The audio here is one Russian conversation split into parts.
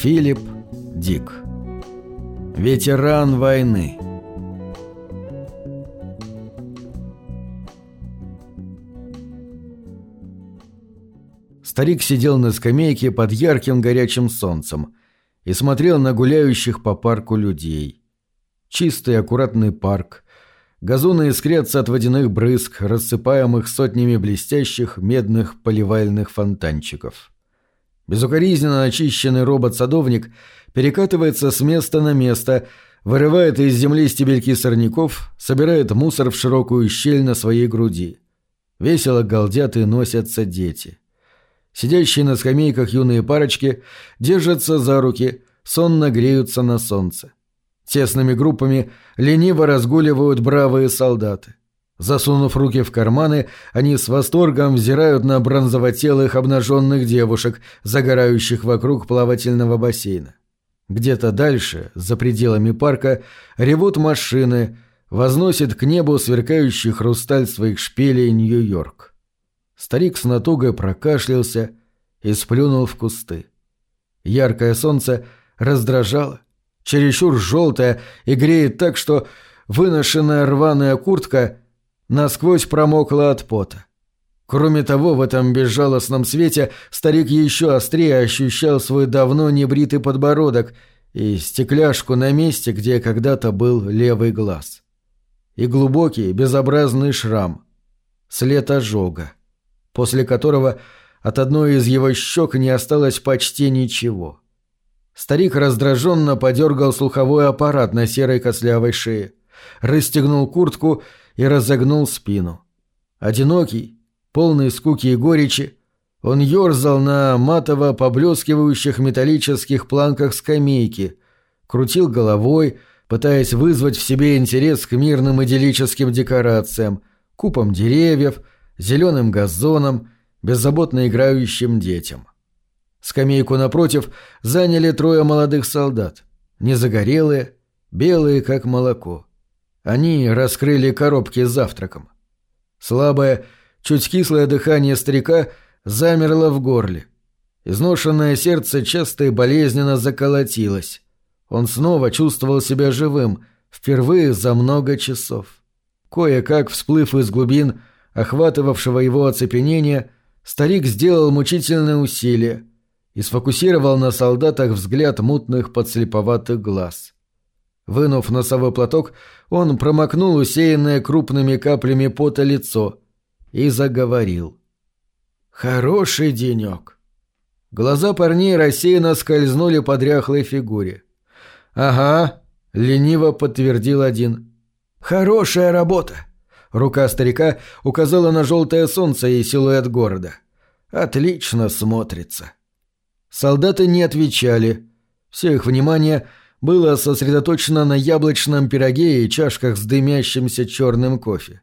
Филипп Дик. Ветеран войны. Старик сидел на скамейке под ярким горячим солнцем и смотрел на гуляющих по парку людей. Чистый аккуратный парк. Газоны искрятся от водяных брызг, рассыпаемых сотнями блестящих медных поливальных фонтанчиков. Безукоризненно очищенный робот-садовник перекатывается с места на место, вырывает из земли стебельки сорняков, собирает мусор в широкую щель на своей груди. Весело галдят и носятся дети. Сидящие на скамейках юные парочки держатся за руки, сонно греются на солнце. Тесными группами лениво разгуливают бравые солдаты. Засунув руки в карманы, они с восторгом взирают на бронзовотелых обнаженных девушек, загорающих вокруг плавательного бассейна. Где-то дальше, за пределами парка, ревут машины, возносит к небу сверкающий хрусталь своих шпилей Нью-Йорк. Старик с натугой прокашлялся и сплюнул в кусты. Яркое солнце раздражало, чересчур желтое и греет так, что выношенная рваная куртка насквозь промокла от пота. Кроме того, в этом безжалостном свете старик еще острее ощущал свой давно небритый подбородок и стекляшку на месте, где когда-то был левый глаз. И глубокий безобразный шрам, след ожога, после которого от одной из его щек не осталось почти ничего. Старик раздраженно подергал слуховой аппарат на серой костлявой шее, расстегнул куртку и разогнул спину. Одинокий, полный скуки и горечи, он ерзал на матово поблескивающих металлических планках скамейки, крутил головой, пытаясь вызвать в себе интерес к мирным идиллическим декорациям, купам деревьев, зеленым газонам, беззаботно играющим детям. Скамейку напротив заняли трое молодых солдат, незагорелые, белые как молоко. Они раскрыли коробки с завтраком. Слабое, чуть кислое дыхание старика замерло в горле. Изношенное сердце часто и болезненно заколотилось. Он снова чувствовал себя живым, впервые за много часов. Кое-как, всплыв из глубин охватывавшего его оцепенения, старик сделал мучительное усилие и сфокусировал на солдатах взгляд мутных подслеповатых глаз. Вынув носовой платок, он промокнул усеянное крупными каплями пота лицо и заговорил. «Хороший денек». Глаза парней рассеянно скользнули по дряхлой фигуре. «Ага», — лениво подтвердил один. «Хорошая работа». Рука старика указала на желтое солнце и силуэт города. «Отлично смотрится». Солдаты не отвечали. Все их внимание было сосредоточено на яблочном пироге и чашках с дымящимся черным кофе.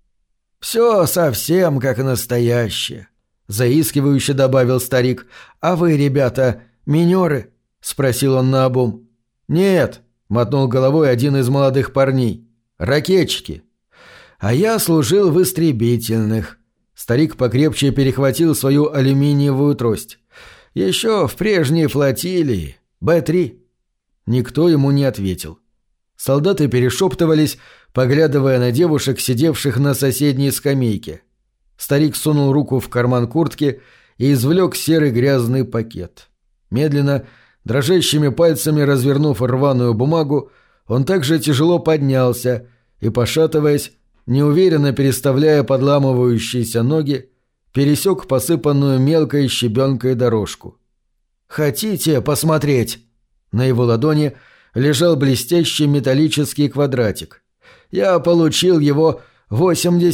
«Все совсем как настоящее», — заискивающе добавил старик. «А вы, ребята, минеры?» — спросил он наобум. «Нет», — мотнул головой один из молодых парней. «Ракетчики». «А я служил в истребительных». Старик покрепче перехватил свою алюминиевую трость. «Еще в прежней флотилии. Б-3». Никто ему не ответил. Солдаты перешептывались, поглядывая на девушек, сидевших на соседней скамейке. Старик сунул руку в карман куртки и извлек серый грязный пакет. Медленно, дрожащими пальцами развернув рваную бумагу, он также тяжело поднялся и, пошатываясь, неуверенно переставляя подламывающиеся ноги, пересек посыпанную мелкой щебенкой дорожку. «Хотите посмотреть?» На его ладони лежал блестящий металлический квадратик. «Я получил его в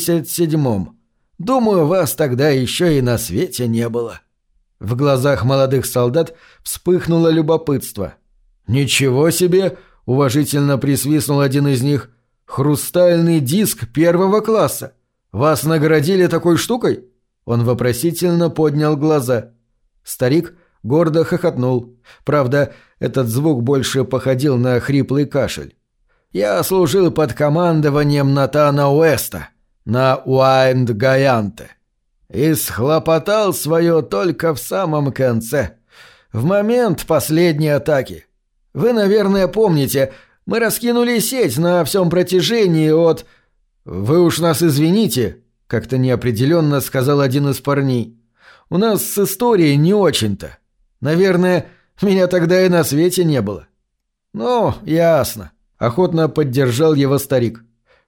87-м. Думаю, вас тогда еще и на свете не было». В глазах молодых солдат вспыхнуло любопытство. «Ничего себе!» — уважительно присвистнул один из них. «Хрустальный диск первого класса! Вас наградили такой штукой?» Он вопросительно поднял глаза. Старик гордо хохотнул. Правда, этот звук больше походил на хриплый кашель. «Я служил под командованием Натана Уэста на Уайнд-Гаянте и схлопотал свое только в самом конце. в момент последней атаки. Вы, наверное, помните, мы раскинули сеть на всем протяжении от... «Вы уж нас извините», — как-то неопределенно сказал один из парней. «У нас с историей не очень-то. Наверное, меня тогда и на свете не было». «Ну, ясно», — охотно поддержал его старик.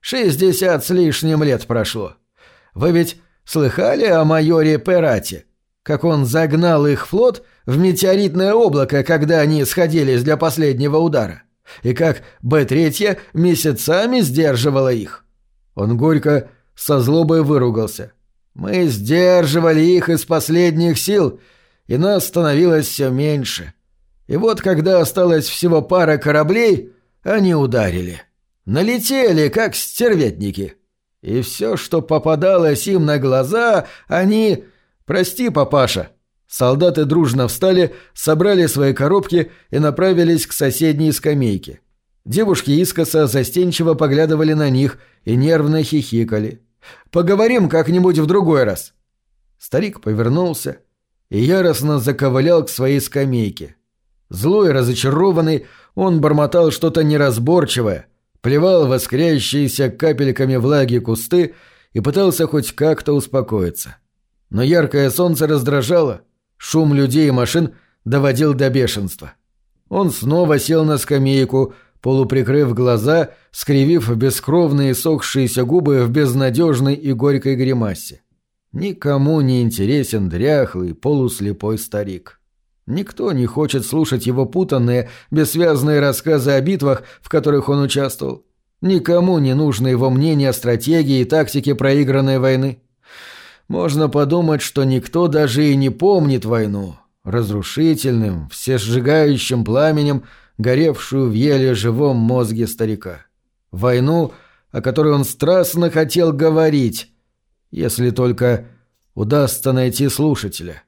60 с лишним лет прошло. Вы ведь слыхали о майоре Перате? Как он загнал их флот в метеоритное облако, когда они сходились для последнего удара? И как Б-3 месяцами сдерживала их?» Он горько со злобой выругался. «Мы сдерживали их из последних сил, и нас становилось все меньше. И вот когда осталось всего пара кораблей, они ударили. Налетели, как стервятники. И все, что попадалось им на глаза, они... Прости, папаша». Солдаты дружно встали, собрали свои коробки и направились к соседней скамейке. Девушки искоса застенчиво поглядывали на них и нервно хихикали. «Поговорим как-нибудь в другой раз». Старик повернулся и яростно заковылял к своей скамейке. Злой, разочарованный, он бормотал что-то неразборчивое, плевал в искрящиеся капельками влаги кусты и пытался хоть как-то успокоиться. Но яркое солнце раздражало, шум людей и машин доводил до бешенства. Он снова сел на скамейку, полуприкрыв глаза, скривив бескровные сохшиеся губы в безнадежной и горькой гримасе. Никому не интересен дряхлый, полуслепой старик. Никто не хочет слушать его путанные, бессвязные рассказы о битвах, в которых он участвовал. Никому не нужно его мнение о стратегии и тактике проигранной войны. Можно подумать, что никто даже и не помнит войну, разрушительным, всесжигающим пламенем, горевшую в еле живом мозге старика. Войну, о которой он страстно хотел говорить, если только удастся найти слушателя.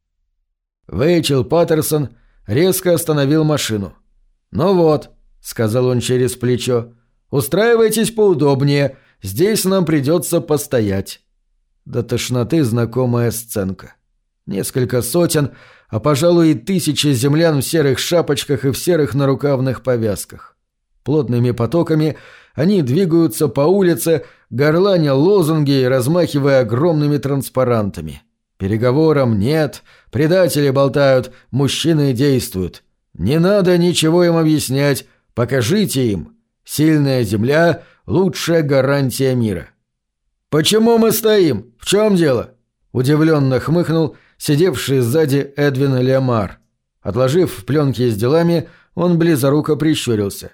Вэйчел Паттерсон резко остановил машину. «Ну вот», — сказал он через плечо, — «устраивайтесь поудобнее, здесь нам придется постоять». До тошноты знакомая сценка. Несколько сотен, а, пожалуй, и тысячи землян в серых шапочках и в серых нарукавных повязках. Плотными потоками они двигаются по улице, горланя лозунги и размахивая огромными транспарантами. Переговорам нет, предатели болтают, мужчины действуют. Не надо ничего им объяснять, покажите им. Сильная земля — лучшая гарантия мира. «Почему мы стоим? В чем дело?» — удивленно хмыкнул сидевший сзади Эдвин Лемар. Отложив пленки с делами, он близоруко прищурился.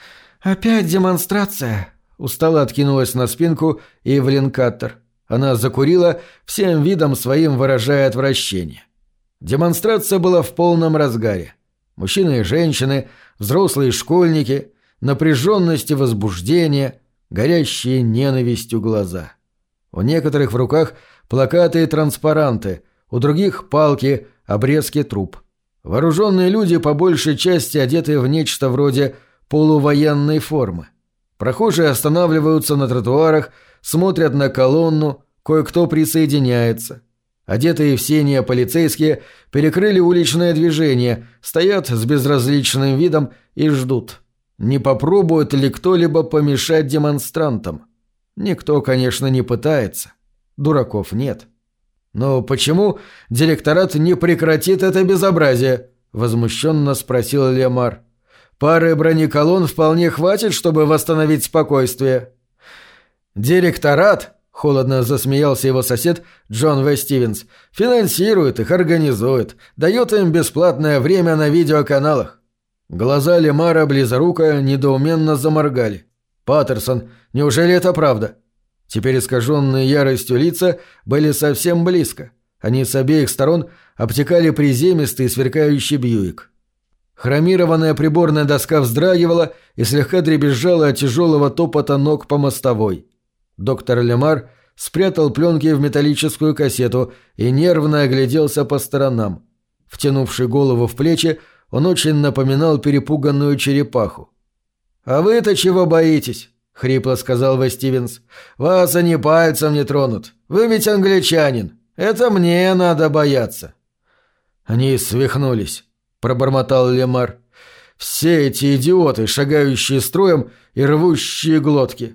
«Опять демонстрация?» — устало откинулась на спинку Ивлин Каттер. Она закурила, всем видом своим выражая отвращение. Демонстрация была в полном разгаре. Мужчины и женщины, взрослые школьники, напряженность и возбуждение, горящие ненавистью глаза. У некоторых в руках плакаты и транспаранты, у других палки, обрезки труб. Вооруженные люди по большей части одеты в нечто вроде полувоенной формы. Прохожие останавливаются на тротуарах, смотрят на колонну, кое-кто присоединяется. Одетые в синее полицейские перекрыли уличное движение, стоят с безразличным видом и ждут. Не попробует ли кто-либо помешать демонстрантам? Никто, конечно, не пытается. Дураков нет. «Но почему директорат не прекратит это безобразие?» — возмущенно спросил Лемар. «Пары бронеколонн вполне хватит, чтобы восстановить спокойствие». «Директорат», — холодно засмеялся его сосед Джон В. Стивенс, — «финансирует их, организует, дает им бесплатное время на видеоканалах». Глаза Лемара близоруко недоуменно заморгали. «Паттерсон, неужели это правда?» Теперь искаженные яростью лица были совсем близко. Они с обеих сторон обтекали приземистый сверкающий Бьюик. Хромированная приборная доска вздрагивала и слегка дребезжала от тяжелого топота ног по мостовой. Доктор Лемар спрятал пленки в металлическую кассету и нервно огляделся по сторонам. Втянувший голову в плечи, он очень напоминал перепуганную черепаху. «А вы-то чего боитесь?» — хрипло сказал В. Стивенс. «Вас они пальцем не тронут. Вы ведь англичанин. Это мне надо бояться». Они свихнулись, – пробормотал Лемар. «Все эти идиоты, шагающие строем и рвущие глотки».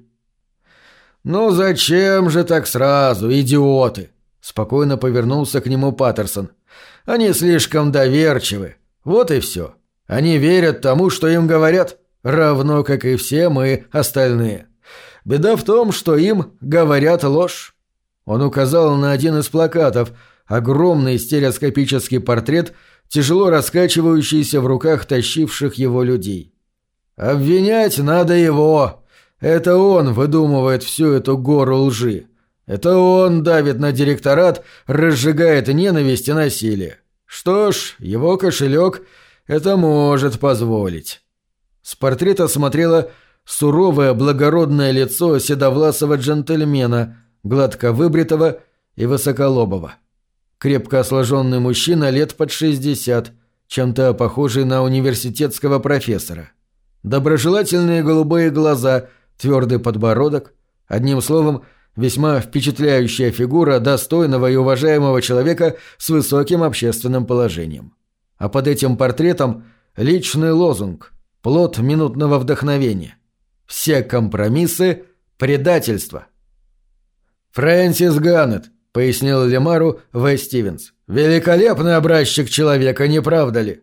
«Ну зачем же так сразу, идиоты?» – спокойно повернулся к нему Паттерсон. «Они слишком доверчивы. Вот и все. Они верят тому, что им говорят, равно как и все мы остальные. Беда в том, что им говорят ложь». Он указал на один из плакатов, огромный стереоскопический портрет, тяжело раскачивающийся в руках тащивших его людей. «Обвинять надо его. Это он выдумывает всю эту гору лжи. Это он давит на директорат, разжигает ненависть и насилие. Что ж, его кошелек это может позволить». С портрета смотрело суровое благородное лицо седовласого джентльмена, гладко выбритого и высоколобого. Крепко сложенный мужчина лет под 60, чем-то похожий на университетского профессора. Доброжелательные голубые глаза, твердый подбородок, одним словом, весьма впечатляющая фигура достойного и уважаемого человека с высоким общественным положением. А под этим портретом личный лозунг, плод минутного вдохновения. Все компромиссы – предательство. «Фрэнсис Ганнет», – пояснил Лемару В. Стивенс. «Великолепный образчик человека, не правда ли?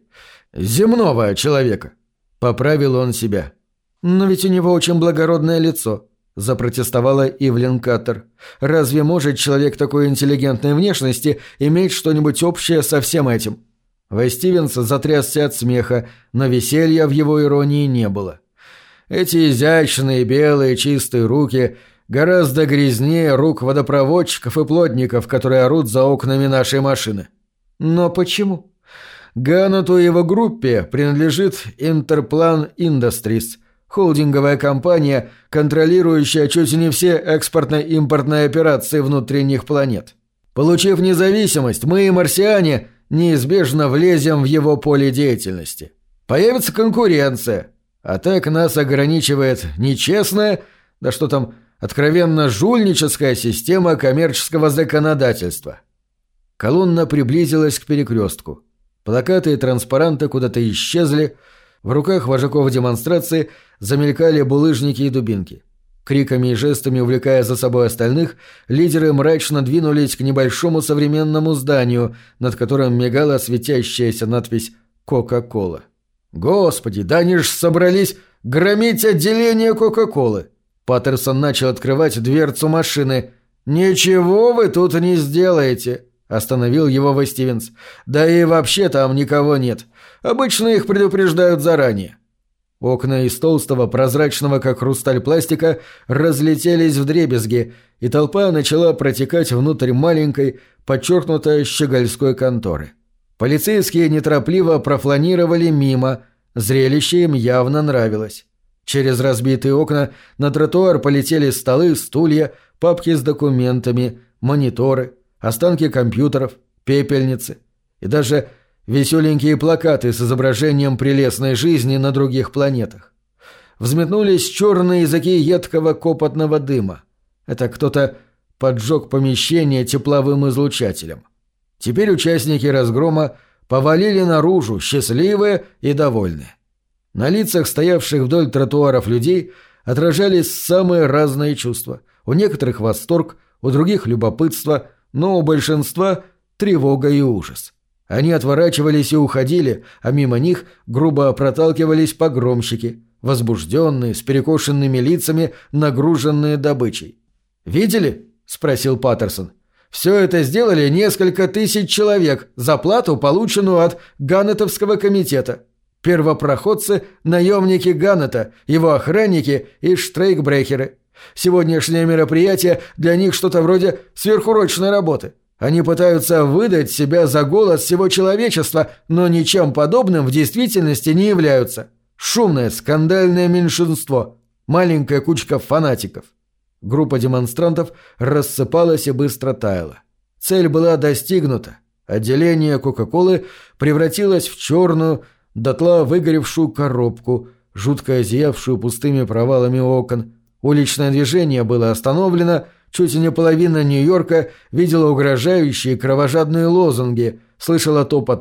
Земного человека», – поправил он себя. «Но ведь у него очень благородное лицо», – запротестовала Ивлин Каттер. «Разве может человек такой интеллигентной внешности иметь что-нибудь общее со всем этим?» В. Стивенс затрясся от смеха, но веселья в его иронии не было. «Эти изящные, белые, чистые руки гораздо грязнее рук водопроводчиков и плотников, которые орут за окнами нашей машины». «Но почему?» «Ганнету и его группе принадлежит Интерплан Industries, холдинговая компания, контролирующая чуть не все экспортно-импортные операции внутренних планет. Получив независимость, мы и марсиане неизбежно влезем в его поле деятельности. Появится конкуренция, а так нас ограничивает нечестная, да что там, откровенно жульническая система коммерческого законодательства». Колонна приблизилась к перекрестку. Плакаты и транспаранты куда-то исчезли, в руках вожаков демонстрации замелькали булыжники и дубинки. Криками и жестами увлекая за собой остальных, лидеры мрачно двинулись к небольшому современному зданию, над которым мигала светящаяся надпись «Кока-кола». «Господи, да они ж собрались громить отделение Кока-колы!» Паттерсон начал открывать дверцу машины. «Ничего вы тут не сделаете!» — остановил его В. Стивенс. «Да и вообще там никого нет. Обычно их предупреждают заранее». Окна из толстого, прозрачного, как хрусталь пластика, разлетелись вдребезги, и толпа начала протекать внутрь маленькой, подчеркнутой щегольской конторы. Полицейские неторопливо профланировали мимо, зрелище им явно нравилось. Через разбитые окна на тротуар полетели столы, стулья, папки с документами, мониторы, останки компьютеров, пепельницы и даже веселенькие плакаты с изображением прелестной жизни на других планетах. Взметнулись черные языки едкого копотного дыма. Это кто-то поджег помещение тепловым излучателем. Теперь участники разгрома повалили наружу, счастливые и довольные. На лицах стоявших вдоль тротуаров людей отражались самые разные чувства. У некоторых восторг, у других любопытство, но у большинства тревога и ужас. Они отворачивались и уходили, а мимо них грубо проталкивались погромщики, возбужденные, с перекошенными лицами, нагруженные добычей. «Видели?» – спросил Паттерсон. «Все это сделали несколько тысяч человек за плату, полученную от Ганнетовского комитета. Первопроходцы – наемники Ганнета, его охранники и штрейкбрехеры. Сегодняшнее мероприятие для них что-то вроде сверхурочной работы. Они пытаются выдать себя за голос всего человечества, но ничем подобным в действительности не являются. Шумное, скандальное меньшинство. Маленькая кучка фанатиков». Группа демонстрантов рассыпалась и быстро таяла. Цель была достигнута. Отделение Кока-колы превратилось в черную, дотла выгоревшую коробку, жутко зиявшую пустыми провалами окон. Уличное движение было остановлено, чуть не половина Нью-Йорка видела угрожающие кровожадные лозунги, слышала топот ног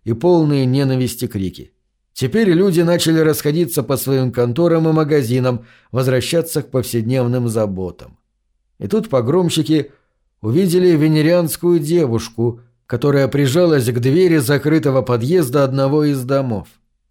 и полные ненависти крики. Теперь люди начали расходиться по своим конторам и магазинам, возвращаться к повседневным заботам. И тут погромщики увидели венерианскую девушку, которая прижалась к двери закрытого подъезда одного из домов.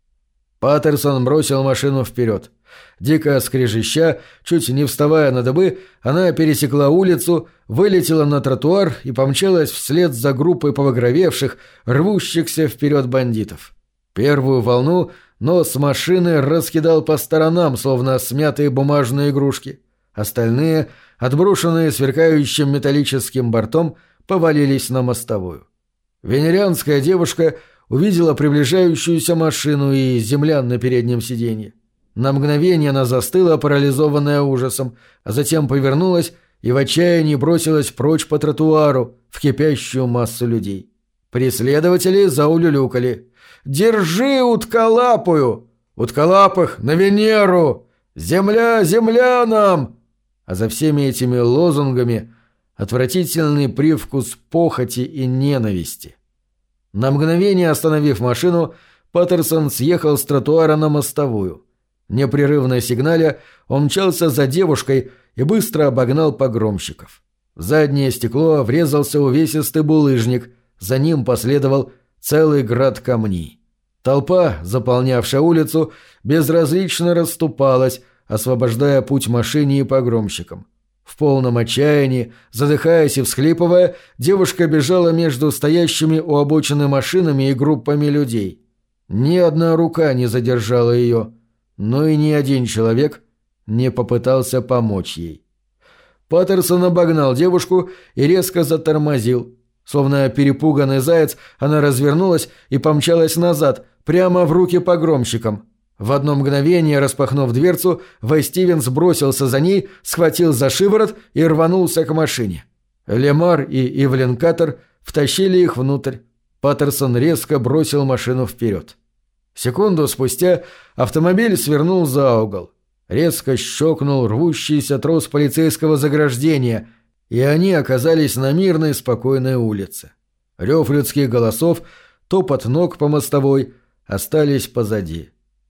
Паттерсон бросил машину вперед. Дико скрежеща, чуть не вставая на дыбы, она пересекла улицу, вылетела на тротуар и помчалась вслед за группой побагровевших, рвущихся вперед бандитов. Первую волну нос машины раскидал по сторонам, словно смятые бумажные игрушки. Остальные, отброшенные сверкающим металлическим бортом, повалились на мостовую. Венерианская девушка увидела приближающуюся машину и землян на переднем сиденье. На мгновение она застыла, парализованная ужасом, а затем повернулась и в отчаянии бросилась прочь по тротуару в кипящую массу людей. Преследователи заулюлюкали. «Держи утколапую! Утколапых на Венеру! Земля землянам!» А за всеми этими лозунгами отвратительный привкус похоти и ненависти. На мгновение остановив машину, Паттерсон съехал с тротуара на мостовую. Непрерывно сигналя, он мчался за девушкой и быстро обогнал погромщиков. В заднее стекло врезался увесистый булыжник, за ним последовал целый град камней. Толпа, заполнявшая улицу, безразлично расступалась, освобождая путь машине и погромщикам. В полном отчаянии, задыхаясь и всхлипывая, девушка бежала между стоящими у обочины машинами и группами людей. Ни одна рука не задержала ее, но и ни один человек не попытался помочь ей. Паттерсон обогнал девушку и резко затормозил. Словно перепуганный заяц, она развернулась и помчалась назад, прямо в руки погромщикам. В одно мгновение, распахнув дверцу, Вэй Стивенс бросился за ней, схватил за шиворот и рванулся к машине. Лемар и Ивлин Каттер втащили их внутрь. Паттерсон резко бросил машину вперед. Секунду спустя автомобиль свернул за угол. Резко щелкнул рвущийся трос полицейского заграждения, и они оказались на мирной, спокойной улице. Рев людских голосов, топот ног по мостовой остались позади.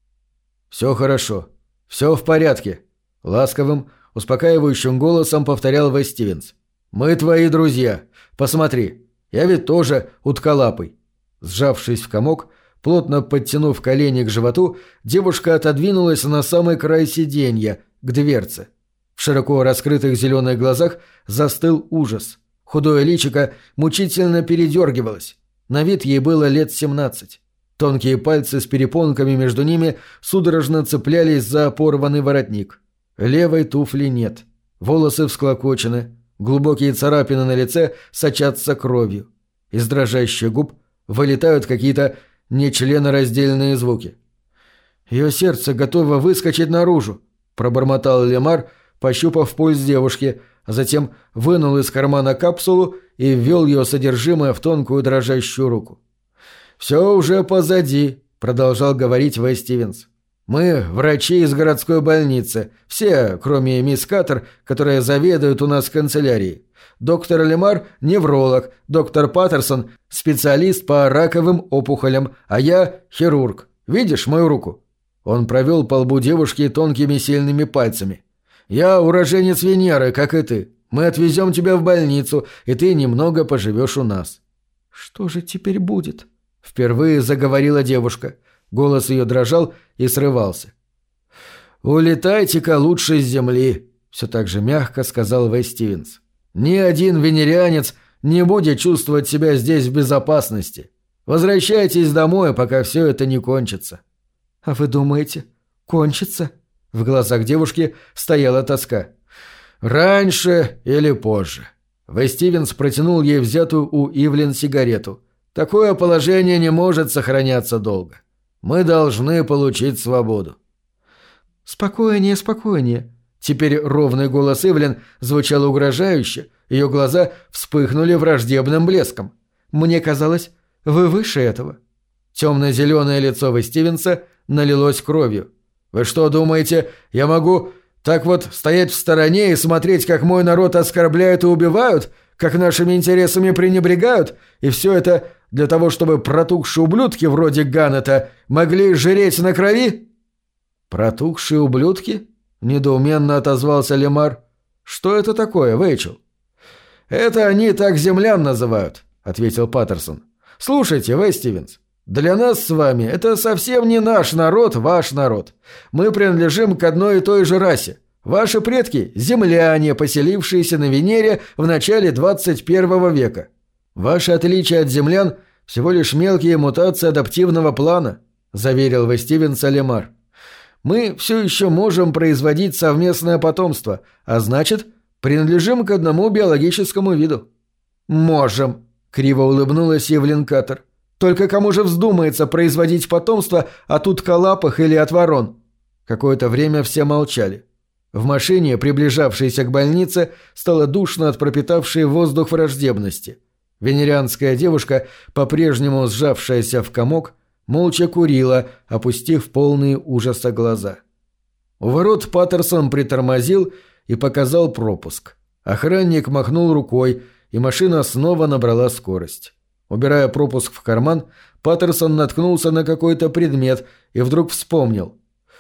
«Все хорошо. Все в порядке», — ласковым, успокаивающим голосом повторял Вэй Стивенс. «Мы твои друзья. Посмотри, я ведь тоже утколапый». Сжавшись в комок, плотно подтянув колени к животу, девушка отодвинулась на самый край сиденья, к дверце. В широко раскрытых зеленых глазах застыл ужас. Худое личико мучительно передергивалось. На вид ей было лет 17. Тонкие пальцы с перепонками между ними судорожно цеплялись за порванный воротник. Левой туфли нет. Волосы всклокочены. Глубокие царапины на лице сочатся кровью. Из дрожащих губ вылетают какие-то нечленораздельные звуки. «Ее сердце готово выскочить наружу», — пробормотал Лемар, пощупав пульс девушки, а затем вынул из кармана капсулу и ввел ее содержимое в тонкую дрожащую руку. «Все уже позади», — продолжал говорить Вэй Стивенс. «Мы врачи из городской больницы, все, кроме мисс Каттер, которая заведует у нас канцелярией. Доктор Лемар – невролог, доктор Паттерсон – специалист по раковым опухолям, а я – хирург. Видишь мою руку?» Он провел по лбу девушки тонкими сильными пальцами. «Я уроженец Венеры, как и ты. Мы отвезем тебя в больницу, и ты немного поживешь у нас». «Что же теперь будет?» — впервые заговорила девушка. Голос ее дрожал и срывался. «Улетайте-ка лучше с земли», — все так же мягко сказал Вэй Стивенс. «Ни один венерианец не будет чувствовать себя здесь в безопасности. Возвращайтесь домой, пока все это не кончится». «А вы думаете, кончится?» В глазах девушки стояла тоска. «Раньше или позже». Вэй Стивенс протянул ей взятую у Ивлин сигарету. «Такое положение не может сохраняться долго. Мы должны получить свободу». «Спокойнее, спокойнее». Теперь ровный голос Ивлин звучал угрожающе, ее глаза вспыхнули враждебным блеском. «Мне казалось, вы выше этого». Темно-зеленое лицо Вэй Стивенса налилось кровью. «Вы что думаете, я могу так вот стоять в стороне и смотреть, как мой народ оскорбляют и убивают? как нашими интересами пренебрегают, и все это для того, чтобы протухшие ублюдки вроде Ганнета могли жреть на крови?» «Протухшие ублюдки?» — недоуменно отозвался Лемар. «Что это такое, Вэйчел?» «Это они так землян называют», — ответил Паттерсон. «Слушайте, Вэй Стивенс, для нас с вами это совсем не наш народ, ваш народ. Мы принадлежим к одной и той же расе. Ваши предки – земляне, поселившиеся на Венере в начале 21 века. Ваше отличие от землян – всего лишь мелкие мутации адаптивного плана», – заверил Вэй Стивенс Лемар. «Мы все еще можем производить совместное потомство, а значит, принадлежим к одному биологическому виду». «Можем», – криво улыбнулась Ивлин Каттер. «Только кому же вздумается производить потомство от утколапых или от ворон?» Какое-то время все молчали. В машине, приближавшейся к больнице, стало душно от пропитавшей воздух враждебности. Венерианская девушка, по-прежнему сжавшаяся в комок, молча курила, опустив полные ужаса глаза. У ворот Паттерсон притормозил и показал пропуск. Охранник махнул рукой, и машина снова набрала скорость. Убирая пропуск в карман, Паттерсон наткнулся на какой-то предмет и вдруг вспомнил.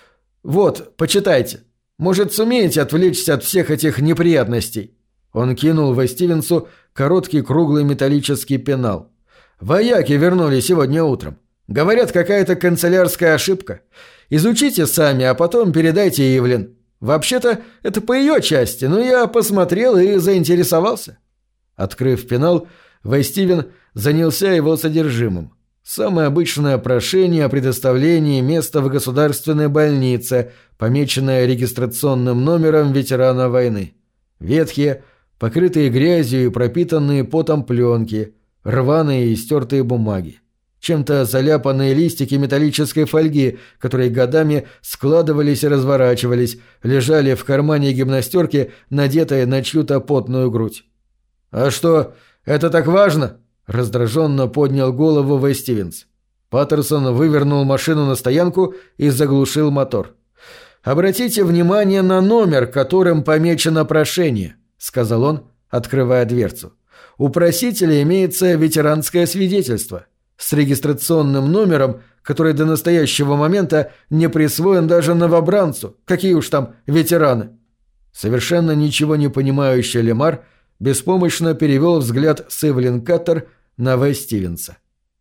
«Вот, почитайте. Может, сумеете отвлечься от всех этих неприятностей?» Он кинул Вэй Стивенсу короткий круглый металлический пенал. «Вояки вернули сегодня утром. Говорят, какая-то канцелярская ошибка. Изучите сами, а потом передайте Ивлин. Вообще-то, это по ее части, но я посмотрел и заинтересовался». Открыв пенал, Вэй Стивен занялся его содержимым. Самое обычное прошение о предоставлении места в государственной больнице, помеченное регистрационным номером ветерана войны. Ветхие, покрытые грязью и пропитанные потом пленки, рваные и стертые бумаги. Чем-то заляпанные листики металлической фольги, которые годами складывались и разворачивались, лежали в кармане гимнастерки, надетой на чью-то потную грудь. «А что, это так важно?» — раздраженно поднял голову Вэй Стивенс. Паттерсон вывернул машину на стоянку и заглушил мотор. «Обратите внимание на номер, которым помечено прошение», — сказал он, открывая дверцу. «У просителя имеется ветеранское свидетельство с регистрационным номером, который до настоящего момента не присвоен даже новобранцу. Какие уж там ветераны». Совершенно ничего не понимающий Лемар беспомощно перевел взгляд с Ивлин Каттер на Вэй Стивенса.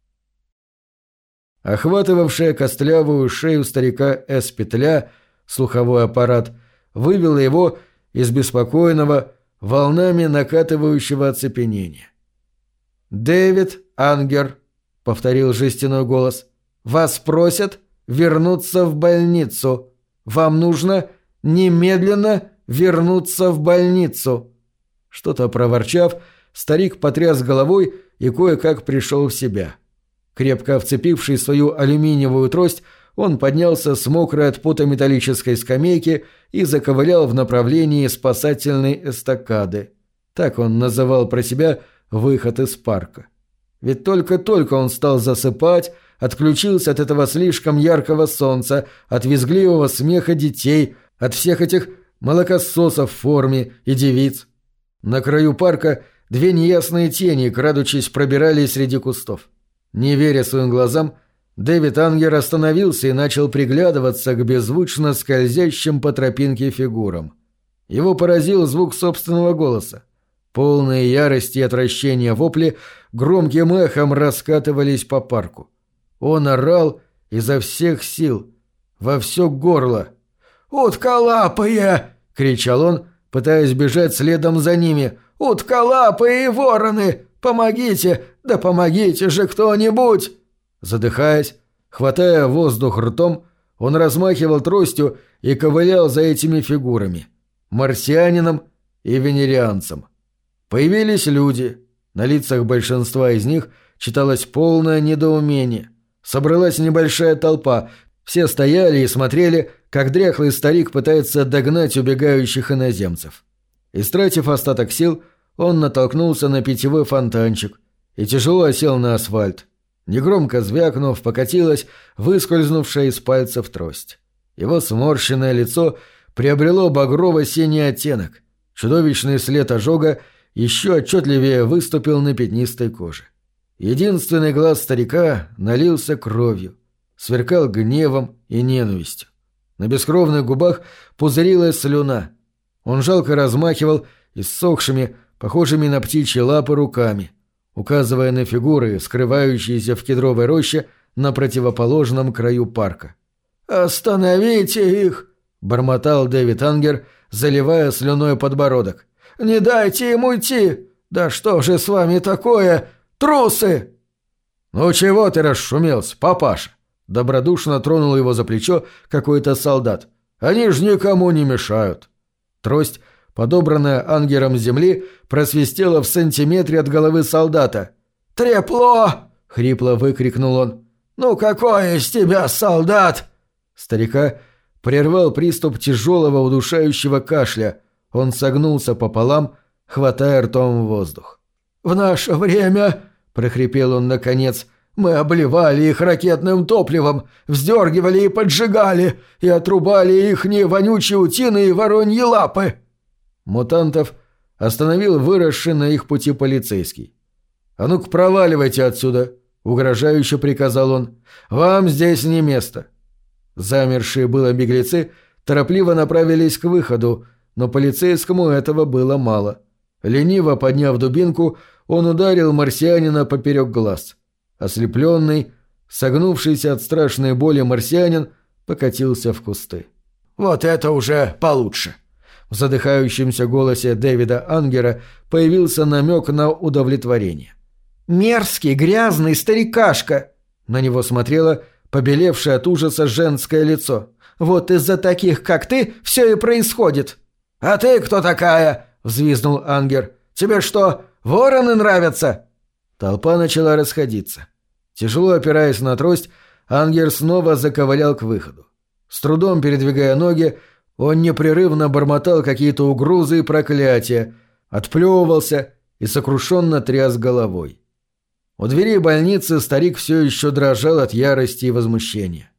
Охватывавшая костлявую шею старика петля, слуховой аппарат, вывела его из беспокойного, волнами накатывающего оцепенения. «Дэвид Ангер», — повторил жестяной голос, — «вас просят вернуться в больницу. Вам нужно немедленно вернуться в больницу». Что-то проворчав, старик потряс головой и кое-как пришел в себя. Крепко вцепивший свою алюминиевую трость, он поднялся с мокрой от пота металлической скамейки и заковылял в направлении спасательной эстакады. Так он называл про себя выход из парка. Ведь только-только он стал засыпать, отключился от этого слишком яркого солнца, от визгливого смеха детей, от всех этих молокососов в форме и девиц. На краю парка две неясные тени, крадучись, пробирались среди кустов. Не веря своим глазам, Дэвид Ангер остановился и начал приглядываться к беззвучно скользящим по тропинке фигурам. Его поразил звук собственного голоса. Полные ярости и отвращения вопли громким эхом раскатывались по парку. Он орал изо всех сил, во все горло. «Утколапые!» — кричал он, пытаясь бежать следом за ними. «Утколапые вороны! Помогите! Да помогите же кто-нибудь!» Задыхаясь, хватая воздух ртом, он размахивал тростью и ковылял за этими фигурами — марсианином и венерианцем. Появились люди. На лицах большинства из них читалось полное недоумение. Собралась небольшая толпа. Все стояли и смотрели, как дряхлый старик пытается догнать убегающих иноземцев. Истратив остаток сил, он натолкнулся на питьевой фонтанчик и тяжело осел на асфальт. Негромко звякнув, покатилась выскользнувшая из пальцев трость. Его сморщенное лицо приобрело багрово-синий оттенок. Чудовищный след ожога еще отчетливее выступил на пятнистой коже. Единственный глаз старика налился кровью, сверкал гневом и ненавистью. На бескровных губах пузырилась слюна. Он жалко размахивал иссохшими, похожими на птичьи лапы руками, указывая на фигуры, скрывающиеся в кедровой роще на противоположном краю парка. «Остановите их!» — бормотал Дэвид Ангер, заливая слюной подбородок. «Не дайте им уйти! Да что же с вами такое? Трусы!» «Ну чего ты расшумелся, папаша?» — добродушно тронул его за плечо какой-то солдат. «Они ж никому не мешают». Трость, подобранная Ангером с земли, просвистела в сантиметре от головы солдата. «Трепло!» — хрипло выкрикнул он. «Ну какой из тебя солдат?» Старика прервал приступ тяжелого удушающего кашля. Он согнулся пополам, хватая ртом воздух. «В наше время, — прохрипел он наконец, — мы обливали их ракетным топливом, вздергивали и поджигали, и отрубали ихние вонючие утиные и вороньи лапы!» Мутантов остановил выросший на их пути полицейский. «А ну-ка проваливайте отсюда!» — угрожающе приказал он. «Вам здесь не место!» Замершие было беглецы торопливо направились к выходу, но полицейскому этого было мало. Лениво подняв дубинку, он ударил марсианина поперек глаз. Ослепленный, согнувшийся от страшной боли марсианин покатился в кусты. «Вот это уже получше!» В задыхающемся голосе Дэвида Ангера появился намек на удовлетворение. «Мерзкий, грязный старикашка!» На него смотрело побелевшее от ужаса женское лицо. «Вот из-за таких, как ты, все и происходит!» «А ты кто такая?» — взвизнул Ангер. «Тебе что, вороны нравятся?» Толпа начала расходиться. Тяжело опираясь на трость, Ангер снова заковылял к выходу. С трудом передвигая ноги, он непрерывно бормотал какие-то угрозы и проклятия, отплевывался и сокрушенно тряс головой. У дверей больницы старик все еще дрожал от ярости и возмущения.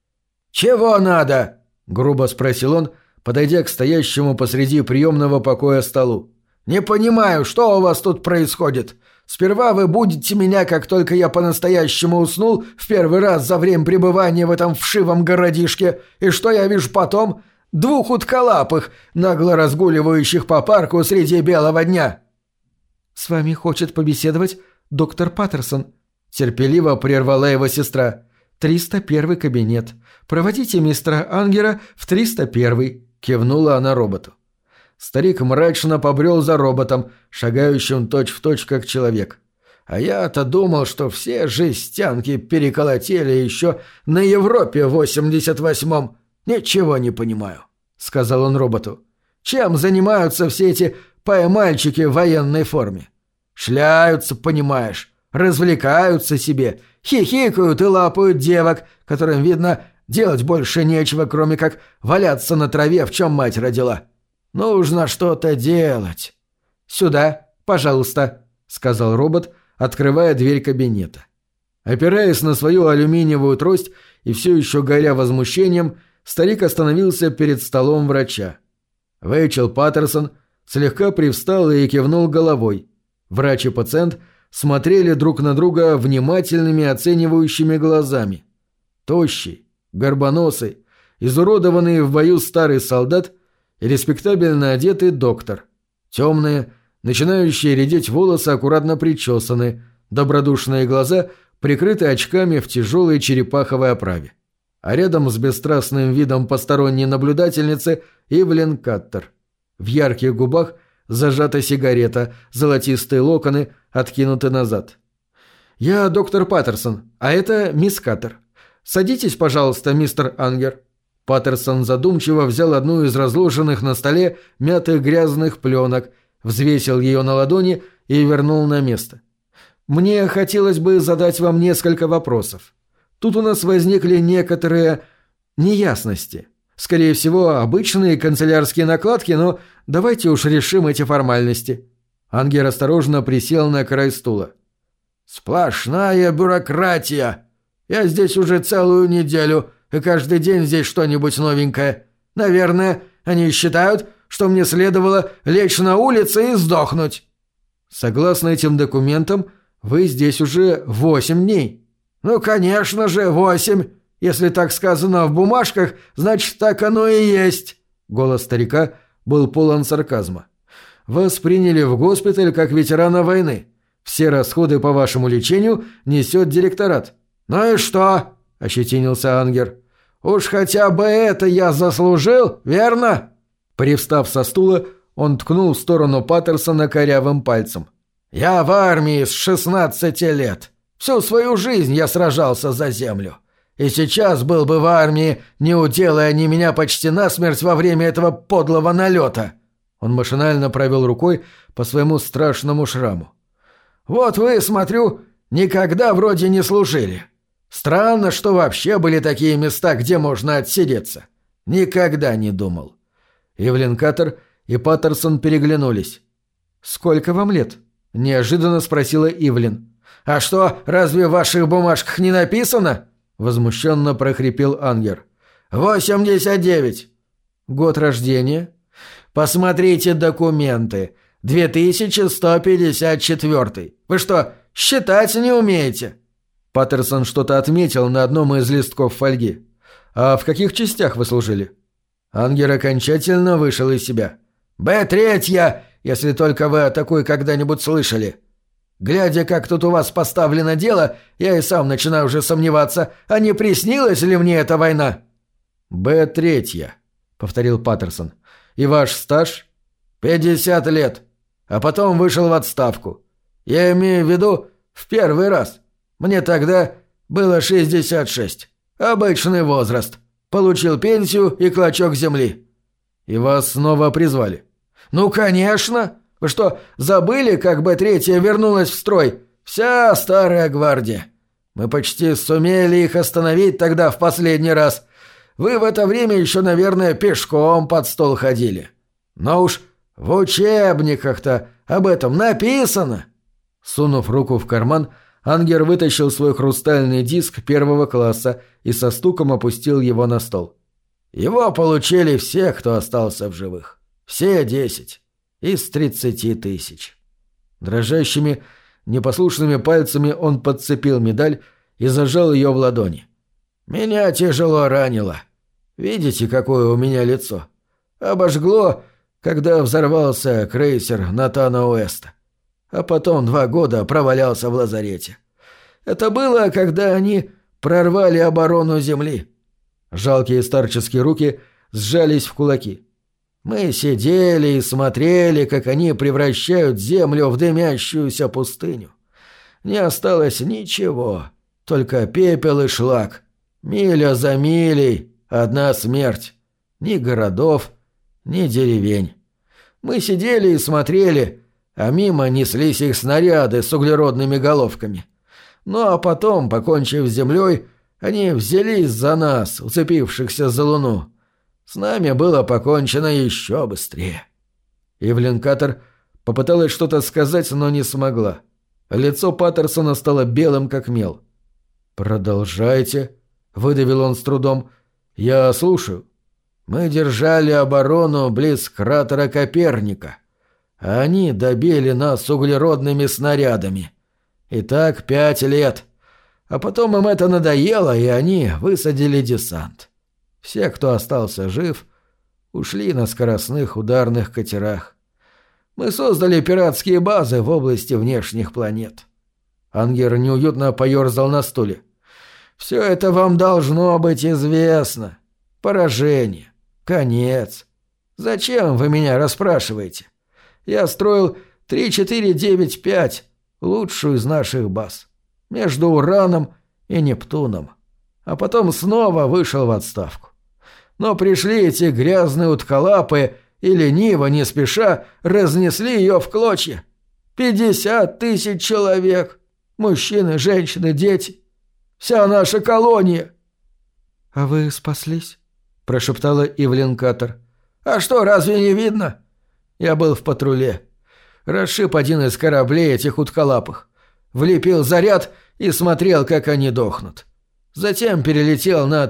«Чего надо?» — грубо спросил он, подойдя к стоящему посреди приемного покоя столу. «Не понимаю, что у вас тут происходит? Сперва вы будете меня, как только я по-настоящему уснул, в первый раз за время пребывания в этом вшивом городишке, и что я вижу потом? Двух утколапых, нагло разгуливающих по парку среди белого дня». «С вами хочет побеседовать доктор Паттерсон», — терпеливо прервала его сестра. «301 кабинет. Проводите мистера Ангера в 301», — кивнула она роботу. Старик мрачно побрел за роботом, шагающим точь-в-точь как человек. «А я-то думал, что все жестянки переколотили еще на Европе в 88-м. Ничего не понимаю», — сказал он роботу. «Чем занимаются все эти поймальчики в военной форме? Шляются, понимаешь, развлекаются себе, хихикают и лапают девок, которым, видно, делать больше нечего, кроме как валяться на траве, в чем мать родила. Нужно что-то делать». «Сюда, пожалуйста», — сказал робот, открывая дверь кабинета. Опираясь на свою алюминиевую трость и все еще горя возмущением, старик остановился перед столом врача. Рэйчел Паттерсон слегка привстал и кивнул головой. Врач и пациент смотрели друг на друга внимательными оценивающими глазами. Тощий, горбоносый, изуродованный в бою старый солдат и респектабельно одетый доктор. Темные, начинающие редеть волосы аккуратно причесаны, добродушные глаза прикрыты очками в тяжелой черепаховой оправе. А рядом с бесстрастным видом посторонней наблюдательницы Ивлин Каттер. В ярких губах зажата сигарета, золотистые локоны откинуты назад. «Я доктор Паттерсон, а это мисс Каттер. Садитесь, пожалуйста, мистер Ангер». Паттерсон задумчиво взял одну из разложенных на столе мятых грязных пленок, взвесил ее на ладони и вернул на место. «Мне хотелось бы задать вам несколько вопросов. Тут у нас возникли некоторые неясности. Скорее всего, обычные канцелярские накладки, но давайте уж решим эти формальности». Ангер осторожно присел на край стула. «Сплошная бюрократия. Я здесь уже целую неделю, и каждый день здесь что-нибудь новенькое. Наверное, они считают, что мне следовало лечь на улице и сдохнуть». Согласно этим документам, вы здесь уже 8 дней. Ну, конечно же, 8. Если так сказано в бумажках, значит, так оно и есть. Голос старика был полон сарказма. Вас приняли в госпиталь как ветерана войны. Все расходы по вашему лечению несет директорат. Ну и что? Ощетинился Ангер. Уж хотя бы это я заслужил, верно? Привстав со стула, он ткнул в сторону Паттерсона корявым пальцем. Я в армии с 16 лет. Всю свою жизнь я сражался за землю. И сейчас был бы в армии, не уделая они меня почти насмерть во время этого подлого налета. Он машинально провел рукой по своему страшному шраму. Вот вы, смотрю, никогда вроде не служили. Странно, что вообще были такие места, где можно отсидеться. Никогда не думал. Ивлин Каттер и Паттерсон переглянулись. «Сколько вам лет?» – неожиданно спросила Ивлин. «А что, разве в ваших бумажках не написано?» – возмущенно прохрипел Ангер. 89. «Год рождения?» «Посмотрите документы. 2154. Вы что, считать не умеете?» Паттерсон что-то отметил на одном из листков фольги. «А в каких частях вы служили?» Ангер окончательно вышел из себя. «Б-3, если только вы о такой когда-нибудь слышали. Глядя, как тут у вас поставлено дело, я и сам начинаю уже сомневаться, а не приснилась ли мне эта война?» «Б-3», — повторил Паттерсон. «И ваш стаж?» 50 лет. А потом вышел в отставку. Я имею в виду в первый раз. Мне тогда было 66. Обычный возраст. Получил пенсию и клочок земли». «И вас снова призвали?» «Ну, конечно. Вы что, забыли, как Б-3 вернулась в строй? Вся старая гвардия. Мы почти сумели их остановить тогда в последний раз. Вы в это время еще, наверное, пешком под стол ходили. Но уж в учебниках-то об этом написано». Сунув руку в карман, Ангер вытащил свой хрустальный диск первого класса и со стуком опустил его на стол. «Его получили все, кто остался в живых. Все 10. Из 30 тысяч». Дрожащими, непослушными пальцами он подцепил медаль и зажал ее в ладони. «Меня тяжело ранило. Видите, какое у меня лицо? Обожгло, когда взорвался крейсер Натана Уэста. А потом 2 года провалялся в лазарете. Это было, когда они прорвали оборону земли». Жалкие старческие руки сжались в кулаки. «Мы сидели и смотрели, как они превращают землю в дымящуюся пустыню. Не осталось ничего, только пепел и шлак. Миля за милей, одна смерть. Ни городов, ни деревень. Мы сидели и смотрели, а мимо неслись их снаряды с углеродными головками. Ну а потом, покончив с землей, они взялись за нас, уцепившихся за Луну. С нами было покончено еще быстрее». Ивлин Каттер попыталась что-то сказать, но не смогла. Лицо Паттерсона стало белым, как мел. «Продолжайте», — выдавил он с трудом. «Я слушаю». «Мы держали оборону близ кратера Коперника. А они добили нас углеродными снарядами. И так 5 лет. А потом им это надоело, и они высадили десант. Все, кто остался жив, ушли на скоростных ударных катерах. Мы создали пиратские базы в области внешних планет». Ангер неуютно поерзал на стуле. «Все это вам должно быть известно. Поражение. Конец. Зачем вы меня расспрашиваете? Я строил 3495, лучшую из наших баз, между Ураном и Нептуном. А потом снова вышел в отставку. Но пришли эти грязные утколапы и лениво, не спеша, разнесли ее в клочья. 50 тысяч человек. Мужчины, женщины, дети. Вся наша колония». «А вы спаслись?» – прошептала Ивлин Каттер. «А что, разве не видно? Я был в патруле. Расшиб один из кораблей этих утколапых. Влепил заряд и смотрел, как они дохнут. Затем перелетел на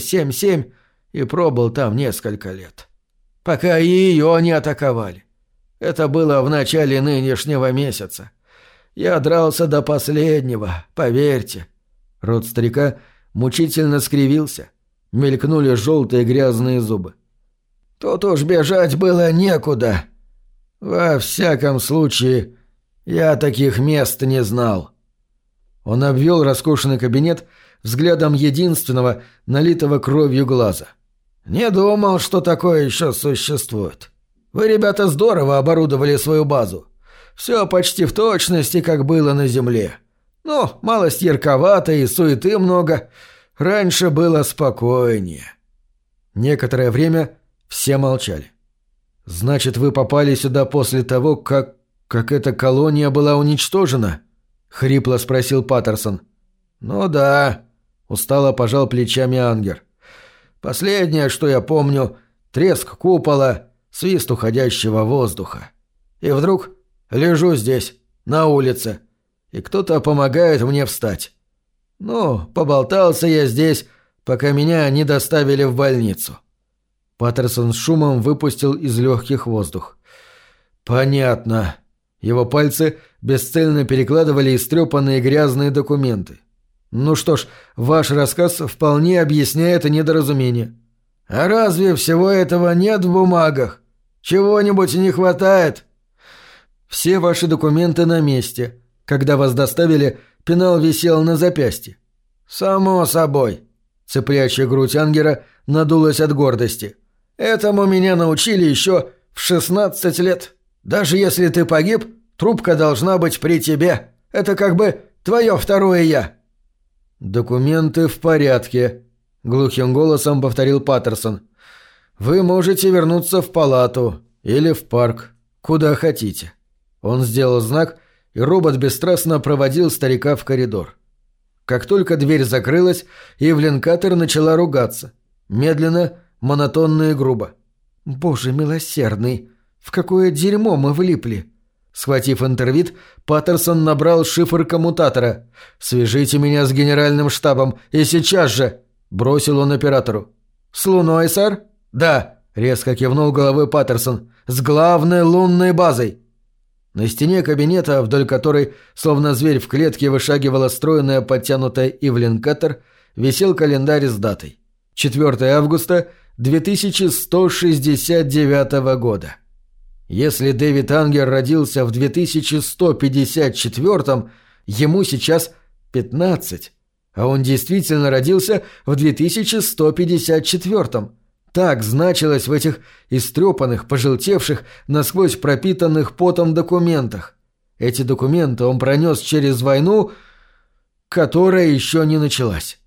3677 и пробыл там несколько лет. Пока и ее не атаковали. Это было в начале нынешнего месяца. Я дрался до последнего, поверьте». Рот старика мучительно скривился. Мелькнули желтые грязные зубы. «Тут уж бежать было некуда. Во всяком случае, я таких мест не знал». Он обвел роскошный кабинет взглядом единственного, налитого кровью глаза. «Не думал, что такое еще существует. Вы, ребята, здорово оборудовали свою базу. Все почти в точности, как было на Земле. Ну, малость ярковато и суеты много. Раньше было спокойнее». Некоторое время все молчали. «Значит, вы попали сюда после того, как эта колония была уничтожена?» — хрипло спросил Паттерсон. «Ну да», — устало пожал плечами Ангер. «Последнее, что я помню, треск купола, свист уходящего воздуха. И вдруг лежу здесь, на улице, и кто-то помогает мне встать. Ну, поболтался я здесь, пока меня не доставили в больницу». Паттерсон с шумом выпустил из легких воздух. «Понятно». Его пальцы бесцельно перекладывали истрепанные грязные документы. «Ну что ж, ваш рассказ вполне объясняет недоразумение». «А разве всего этого нет в бумагах? Чего-нибудь не хватает?» «Все ваши документы на месте. Когда вас доставили, пенал висел на запястье». «Само собой». Цыплячья грудь Ангера надулась от гордости. «Этому меня научили еще в 16 лет. Даже если ты погиб, трубка должна быть при тебе. Это как бы твое второе «я». «Документы в порядке», — глухим голосом повторил Паттерсон. «Вы можете вернуться в палату или в парк, куда хотите». Он сделал знак, и робот бесстрастно проводил старика в коридор. Как только дверь закрылась, Ивлин Каттер начала ругаться. Медленно, монотонно и грубо. «Боже милосердный! В какое дерьмо мы влипли!» Схватив интервит, Паттерсон набрал шифр коммутатора. «Свяжите меня с генеральным штабом, и сейчас же!» — бросил он оператору. «С Луной, сэр?» «Да», — резко кивнул головой Паттерсон. «С главной лунной базой!» На стене кабинета, вдоль которой, словно зверь в клетке, вышагивала стройная подтянутая Ивлин Каттер, висел календарь с датой. 4 августа 2169 года. Если Дэвид Ангер родился в 2154-м, ему сейчас 15, а он действительно родился в 2154-м. Так значилось в этих истрепанных, пожелтевших, насквозь пропитанных потом документах. Эти документы он пронес через войну, которая еще не началась.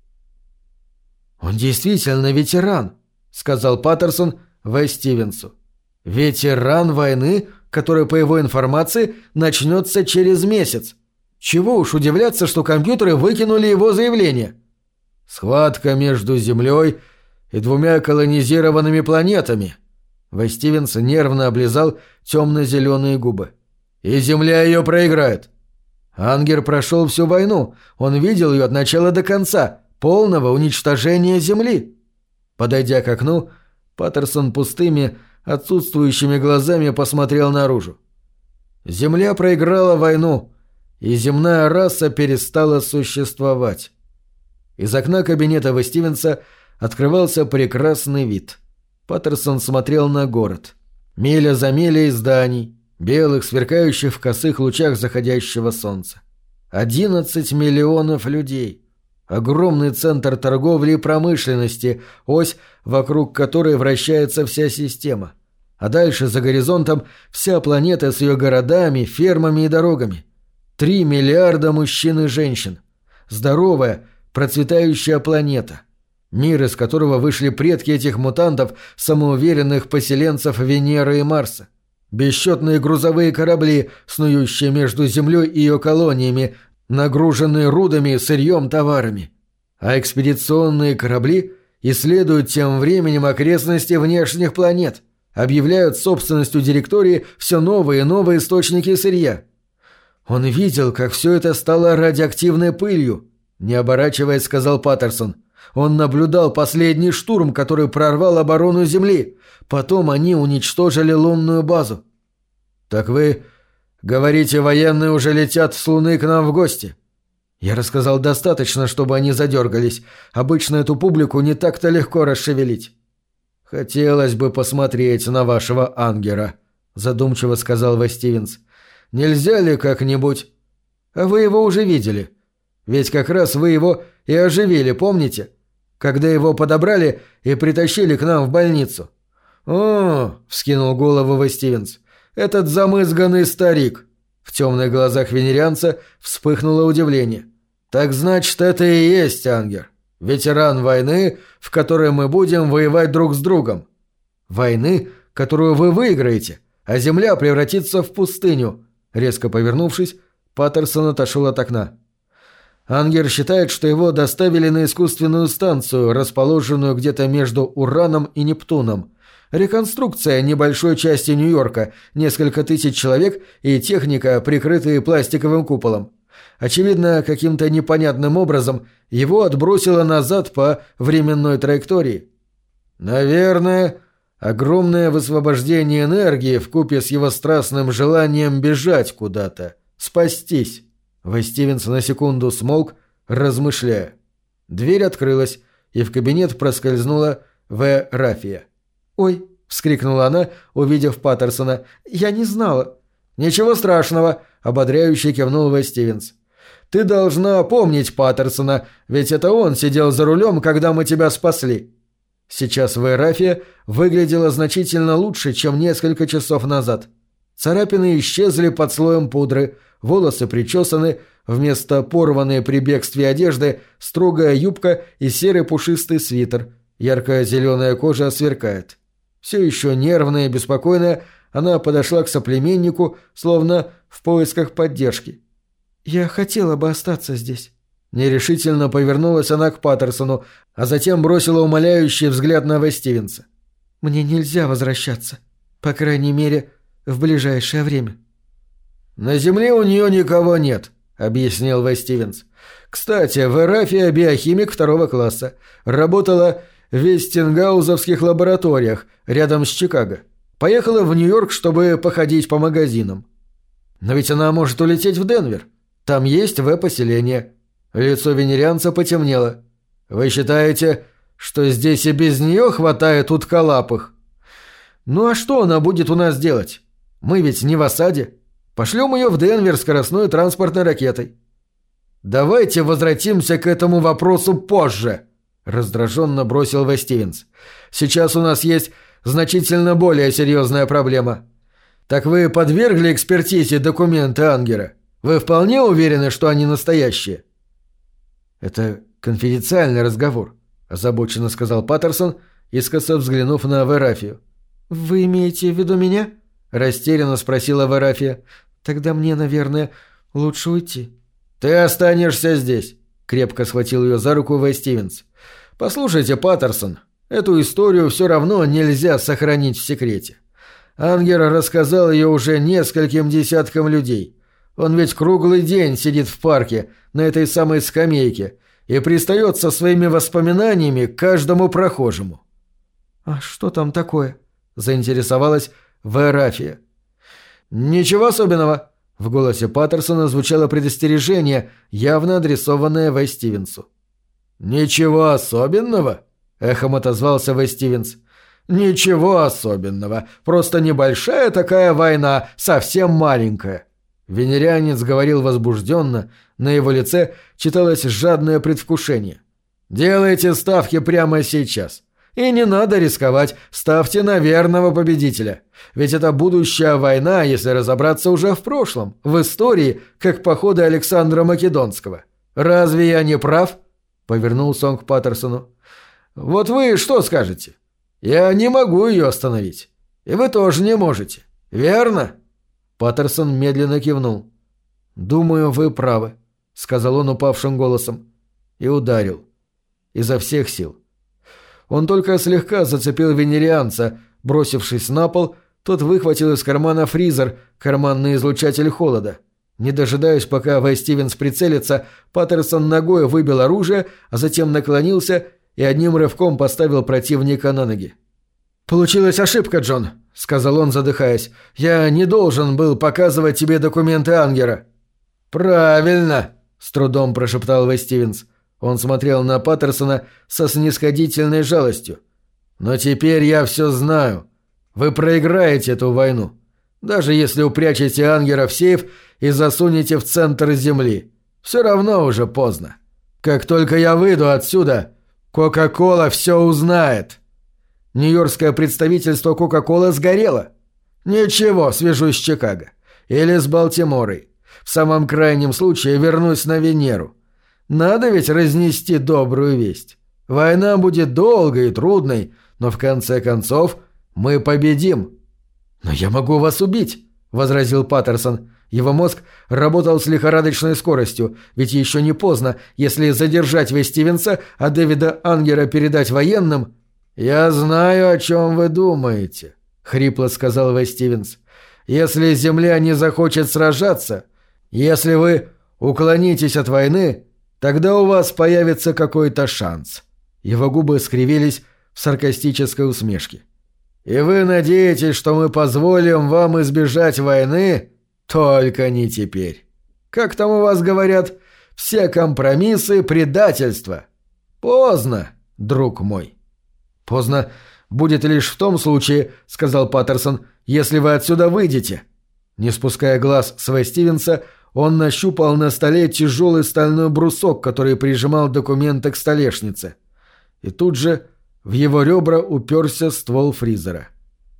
«Он действительно ветеран», — сказал Паттерсон В. Стивенсу. «Ветеран войны, которая, по его информации, начнется через месяц. Чего уж удивляться, что компьютеры выкинули его заявление». «Схватка между Землей и 2 колонизированными планетами». В. Стивенс нервно облизал темно-зеленые губы. «И Земля ее проиграет». Ангер прошел всю войну, он видел ее от начала до конца, полного уничтожения Земли. Подойдя к окну, Паттерсон пустыми, отсутствующими глазами посмотрел наружу. Земля проиграла войну, и земная раса перестала существовать. Из окна кабинета В. Стивенса открывался прекрасный вид. Паттерсон смотрел на город. Миля за милей зданий, белых, сверкающих в косых лучах заходящего солнца. 11 миллионов людей. Огромный центр торговли и промышленности, ось, вокруг которой вращается вся система. А дальше, за горизонтом, вся планета с ее городами, фермами и дорогами. 3 миллиарда мужчин и женщин. Здоровая, процветающая планета. Мир, из которого вышли предки этих мутантов, самоуверенных поселенцев Венеры и Марса. Бесчетные грузовые корабли, снующие между Землей и ее колониями, нагруженные рудами, сырьем, товарами. А экспедиционные корабли исследуют тем временем окрестности внешних планет, объявляют собственностью директории все новые и новые источники сырья. Он видел, как все это стало радиоактивной пылью, не оборачиваясь, сказал Паттерсон. Он наблюдал последний штурм, который прорвал оборону Земли. Потом они уничтожили лунную базу. «Так вы говорите, военные уже летят с Луны к нам в гости?» «Я рассказал достаточно, чтобы они задергались. Обычно эту публику не так-то легко расшевелить». «Хотелось бы посмотреть на вашего Ангера», — задумчиво сказал Ве Стивенс. «Нельзя ли как-нибудь...» «А вы его уже видели. Ведь как раз вы его и оживили, помните? Когда его подобрали и притащили к нам в больницу». «О!» — вскинул голову Ве Стивенс. «Этот замызганный старик». В темных глазах венерианца вспыхнуло удивление. «Так значит, это и есть Ангер. Ветеран войны, в которой мы будем воевать друг с другом. Войны, которую вы выиграете, а земля превратится в пустыню». Резко повернувшись, Паттерсон отошел от окна. Ангер считает, что его доставили на искусственную станцию, расположенную где-то между Ураном и Нептуном. Реконструкция небольшой части Нью-Йорка, несколько тысяч человек и техника, прикрытые пластиковым куполом. Очевидно, каким-то непонятным образом его отбросило назад по временной траектории. Наверное, огромное высвобождение энергии вкупе с его страстным желанием бежать куда-то, спастись. Ве Стивенс на секунду смолк, размышляя. Дверь открылась, и в кабинет проскользнула Ве Рафия. «Ой!» — вскрикнула она, увидев Паттерсона. «Я не знала». «Ничего страшного!» — ободряюще кивнул Ве Стивенс. «Ты должна помнить Паттерсона, ведь это он сидел за рулем, когда мы тебя спасли». Сейчас Ве Рафия выглядела значительно лучше, чем несколько часов назад. Царапины исчезли под слоем пудры, волосы причесаны, вместо порванной при бегстве одежды строгая юбка и серый пушистый свитер. Яркая зеленая кожа сверкает. Все еще нервная и беспокойная, она подошла к соплеменнику, словно в поисках поддержки. «Я хотела бы остаться здесь». Нерешительно повернулась она к Паттерсону, а затем бросила умоляющий взгляд на Ве Стивенса. «Мне нельзя возвращаться. По крайней мере, в ближайшее время». «На Земле у нее никого нет», — объяснил Ве Стивенс. «Кстати, Ве Рафия биохимик 2 класса. Работала в Вестингаузовских лабораториях, рядом с Чикаго. Поехала в Нью-Йорк, чтобы походить по магазинам. Но ведь она может улететь в Денвер. Там есть Ве-поселение». Лицо венерианца потемнело. «Вы считаете, что здесь и без нее хватает утколапых?» «Ну а что она будет у нас делать? Мы ведь не в осаде. Пошлем ее в Денвер скоростной транспортной ракетой». «Давайте возвратимся к этому вопросу позже», — раздраженно бросил Ве Стивенс. «Сейчас у нас есть значительно более серьезная проблема. Так вы подвергли экспертизе документы Ангера? Вы вполне уверены, что они настоящие?» «Это конфиденциальный разговор», — озабоченно сказал Паттерсон, искоса взглянув на Ве Рафию. «Вы имеете в виду меня?» — растерянно спросила Ве Рафия. «Тогда мне, наверное, лучше уйти». «Ты останешься здесь», — крепко схватил ее за руку Ве Стивенс. «Послушайте, Паттерсон, эту историю все равно нельзя сохранить в секрете. Ангер рассказал ее уже нескольким десяткам людей. Он ведь круглый день сидит в парке, на этой самой скамейке, и пристает со своими воспоминаниями к каждому прохожему». «А что там такое?» — заинтересовалась Ве Рафия. «Ничего особенного», — в голосе Паттерсона звучало предостережение, явно адресованное Ве Стивенсу. «Ничего особенного?» — эхом отозвался Ве Стивенс. «Ничего особенного. Просто небольшая такая война, совсем маленькая». Венерианец говорил возбужденно, на его лице читалось жадное предвкушение. «Делайте ставки прямо сейчас. И не надо рисковать, ставьте на верного победителя. Ведь это будущая война, если разобраться, уже в прошлом, в истории, как походы Александра Македонского. Разве я не прав?» — повернулся он к Паттерсону. «Вот вы что скажете? Я не могу ее остановить. И вы тоже не можете. Верно?» Паттерсон медленно кивнул. «Думаю, вы правы», — сказал он упавшим голосом. И ударил. Изо всех сил. Он только слегка зацепил венерианца. Бросившись на пол, тот выхватил из кармана фризер, карманный излучатель холода. Не дожидаясь, пока Ве Стивенс прицелится, Паттерсон ногой выбил оружие, а затем наклонился и одним рывком поставил противника на ноги. «Получилась ошибка, Джон», — сказал он, задыхаясь. «Я не должен был показывать тебе документы Ангера». «Правильно», — с трудом прошептал Вэй Стивенс. Он смотрел на Паттерсона со снисходительной жалостью. «Но теперь я все знаю. Вы проиграете эту войну. Даже если упрячете Ангера в сейф и засунете в центр земли. Все равно уже поздно. Как только я выйду отсюда, Кока-Кола все узнает». Нью-Йоркское представительство Кока-Кола сгорело. «Ничего, свяжусь с Чикаго. Или с Балтиморой. В самом крайнем случае вернусь на Венеру. Надо ведь разнести добрую весть. Война будет долгой и трудной, но в конце концов мы победим». «Но я могу вас убить», — возразил Паттерсон. Его мозг работал с лихорадочной скоростью, ведь еще не поздно, если задержать Вэй Стивенса, а Дэвида Ангера передать военным. «Я знаю, о чем вы думаете», — хрипло сказал Вэй Стивенс. «Если Земля не захочет сражаться, если вы уклонитесь от войны, тогда у вас появится какой-то шанс». Его губы скривились в саркастической усмешке. «И вы надеетесь, что мы позволим вам избежать войны? Только не теперь. Как там у вас говорят, все компромиссы — предательство. Поздно, друг мой». «Поздно будет лишь в том случае, — сказал Паттерсон, — если вы отсюда выйдете». Не спуская глаз с Вэй Стивенса, он нащупал на столе тяжелый стальной брусок, который прижимал документы к столешнице. И тут же в его ребра уперся ствол фризера.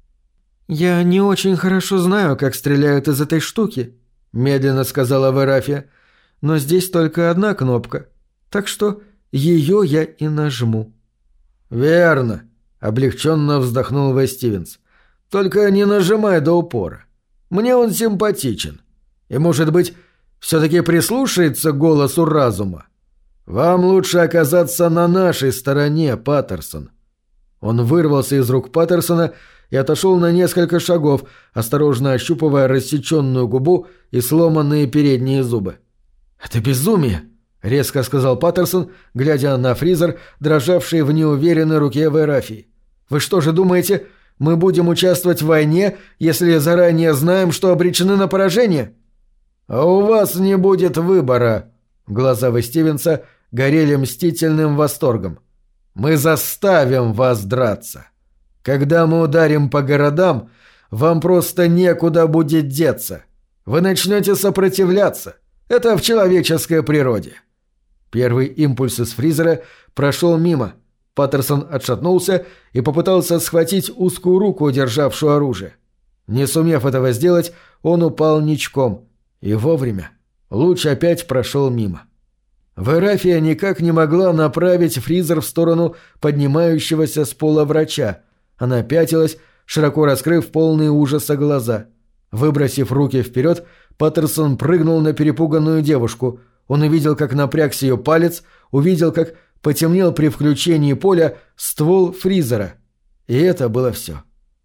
«Я не очень хорошо знаю, как стреляют из этой штуки», — медленно сказала Верафия, — «но здесь только одна кнопка, так что ее я и нажму». «Верно», — облегченно вздохнул Вэй Стивенс. «Только не нажимай до упора. Мне он симпатичен. И, может быть, все-таки прислушается к голосу разума. Вам лучше оказаться на нашей стороне, Паттерсон». Он вырвался из рук Паттерсона и отошел на несколько шагов, осторожно ощупывая рассеченную губу и сломанные передние зубы. «Это безумие!» — резко сказал Паттерсон, глядя на фризер, дрожавший в неуверенной руке Верафии. «Вы что же думаете, мы будем участвовать в войне, если заранее знаем, что обречены на поражение?» «А у вас не будет выбора!» Глаза Вэй Стивенса горели мстительным восторгом. «Мы заставим вас драться. Когда мы ударим по городам, вам просто некуда будет деться. Вы начнете сопротивляться. Это в человеческой природе». Первый импульс из фризера прошел мимо. Паттерсон отшатнулся и попытался схватить узкую руку, державшую оружие. Не сумев этого сделать, он упал ничком. И вовремя. Луч опять прошел мимо. Верафия никак не могла направить фризер в сторону поднимающегося с пола врача. Она пятилась, широко раскрыв полные ужаса глаза. Выбросив руки вперед, Паттерсон прыгнул на перепуганную девушку. Он увидел, как напрягся ее палец, увидел, как потемнел при включении поля ствол фризера. И это было все.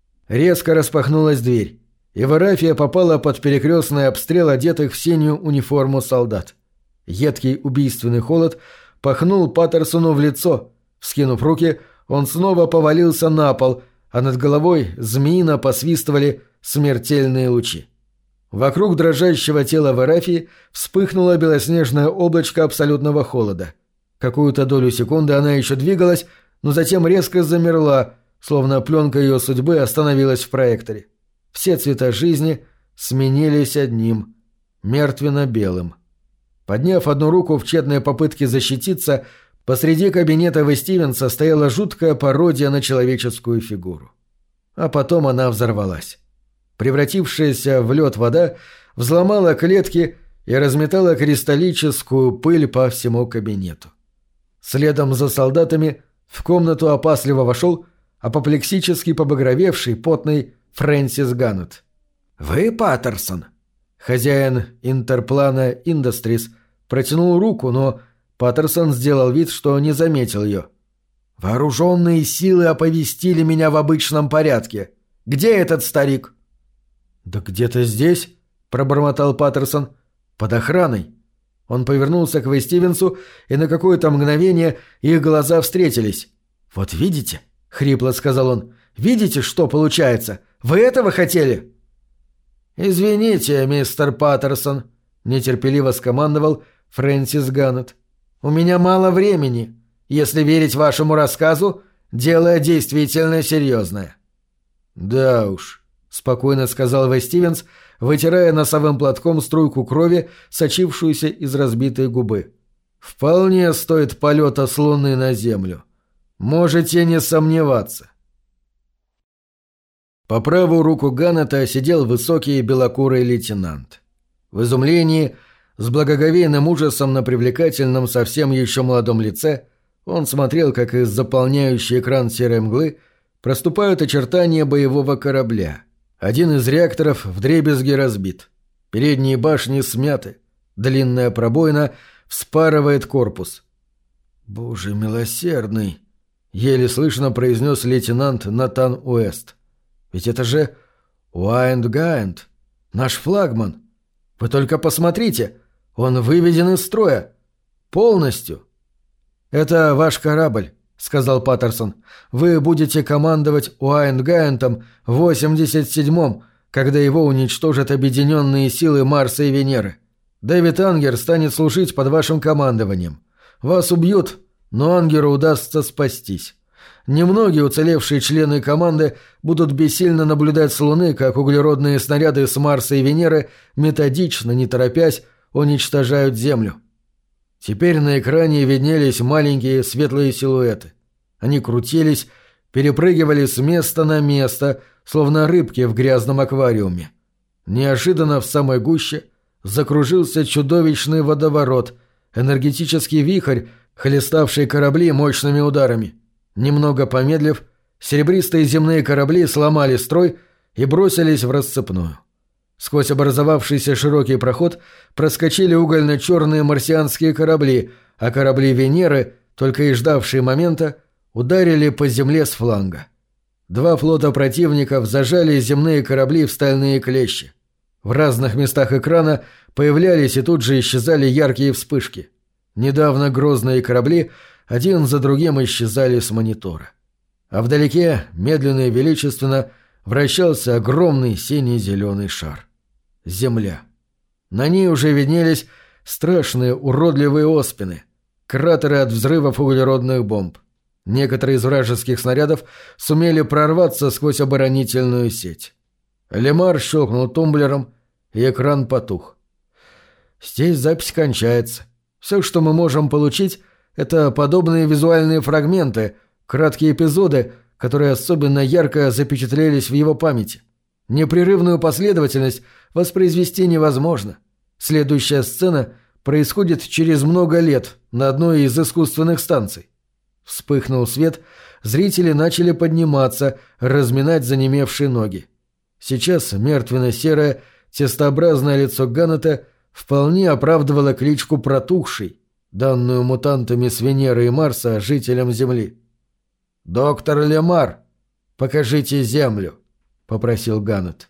Резко распахнулась дверь, и Верафия попала под перекрестный обстрел одетых в синюю униформу солдат. Едкий убийственный холод пахнул Паттерсону в лицо. Вскинув руки, он снова повалился на пол, а над головой змеино посвистывали смертельные лучи. Вокруг дрожащего тела Верафии вспыхнуло белоснежное облачко абсолютного холода. Какую-то долю секунды она еще двигалась, но затем резко замерла, словно пленка ее судьбы остановилась в проекторе. Все цвета жизни сменились одним — мертвенно-белым. Подняв одну руку в тщетной попытке защититься, посреди кабинета Вэй Стивенса стояла жуткая пародия на человеческую фигуру. А потом она взорвалась. Превратившаяся в лед вода взломала клетки и разметала кристаллическую пыль по всему кабинету. Следом за солдатами в комнату опасливо вошел апоплексически побагровевший, потный Фрэнсис Ганнет. «Вы Паттерсон?» Хозяин Интерплана Индастрис протянул руку, но Паттерсон сделал вид, что не заметил ее. «Вооруженные силы оповестили меня в обычном порядке. Где этот старик?» «Да где-то здесь», — пробормотал Паттерсон, — «под охраной». Он повернулся к Вэй Стивенсу, и на какое-то мгновение их глаза встретились. «Вот видите?» — хрипло сказал он. Видите, что получается? Вы этого хотели?» «Извините, мистер Паттерсон», — нетерпеливо скомандовал Фрэнсис Ганнет. «У меня мало времени. Если верить вашему рассказу, дело действительно серьезное». «Да уж», — спокойно сказал Вэй Стивенс, вытирая носовым платком струйку крови, сочившуюся из разбитой губы. «Вполне стоит полета с Луны на Землю. Можете не сомневаться». По правую руку Ганнета сидел высокий белокурый лейтенант. В изумлении, с благоговейным ужасом на привлекательном совсем еще молодом лице, он смотрел, как из заполняющей экран серой мглы проступают очертания боевого корабля. Один из реакторов вдребезги разбит. Передние башни смяты. Длинная пробоина вспарывает корпус. «Боже милосердный!» — еле слышно произнес лейтенант Натан Уэст. «Ведь это же Уайнд-Гайнд, наш флагман. Вы только посмотрите, он выведен из строя. Полностью». «Это ваш корабль», — сказал Паттерсон. «Вы будете командовать Уайнд-Гайндом в 87-м, когда его уничтожат объединенные силы Марса и Венеры. Дэвид Ангер станет служить под вашим командованием. Вас убьют, но Ангеру удастся спастись. Немногие уцелевшие члены команды будут бессильно наблюдать с Луны, как углеродные снаряды с Марса и Венеры методично, не торопясь, уничтожают Землю». Теперь на экране виднелись маленькие светлые силуэты. Они крутились, перепрыгивали с места на место, словно рыбки в грязном аквариуме. Неожиданно в самой гуще закружился чудовищный водоворот, энергетический вихрь, хлеставший корабли мощными ударами. Немного помедлив, серебристые земные корабли сломали строй и бросились в рассыпную. Сквозь образовавшийся широкий проход проскочили угольно-черные марсианские корабли, а корабли Венеры, только и ждавшие момента, ударили по земле с фланга. Два флота противников зажали земные корабли в стальные клещи. В разных местах экрана появлялись и тут же исчезали яркие вспышки. Недавно грозные корабли один за другим исчезали с монитора. А вдалеке, медленно и величественно, вращался огромный синий-зеленый шар. Земля. На ней уже виднелись страшные уродливые оспины, кратеры от взрывов углеродных бомб. Некоторые из вражеских снарядов сумели прорваться сквозь оборонительную сеть. Лемар щелкнул тумблером, и экран потух. «Здесь запись кончается. Все, что мы можем получить, это подобные визуальные фрагменты, краткие эпизоды, которые особенно ярко запечатлелись в его памяти. Непрерывную последовательность воспроизвести невозможно. Следующая сцена происходит через много лет на одной из искусственных станций». Вспыхнул свет, зрители начали подниматься, разминать занемевшие ноги. Сейчас мертвенно-серое, тестообразное лицо Ганнета вполне оправдывало кличку «Протухший», данную мутантами с Венеры и Марса жителям Земли. «Доктор Лемар, покажите Землю», — попросил Ганнет.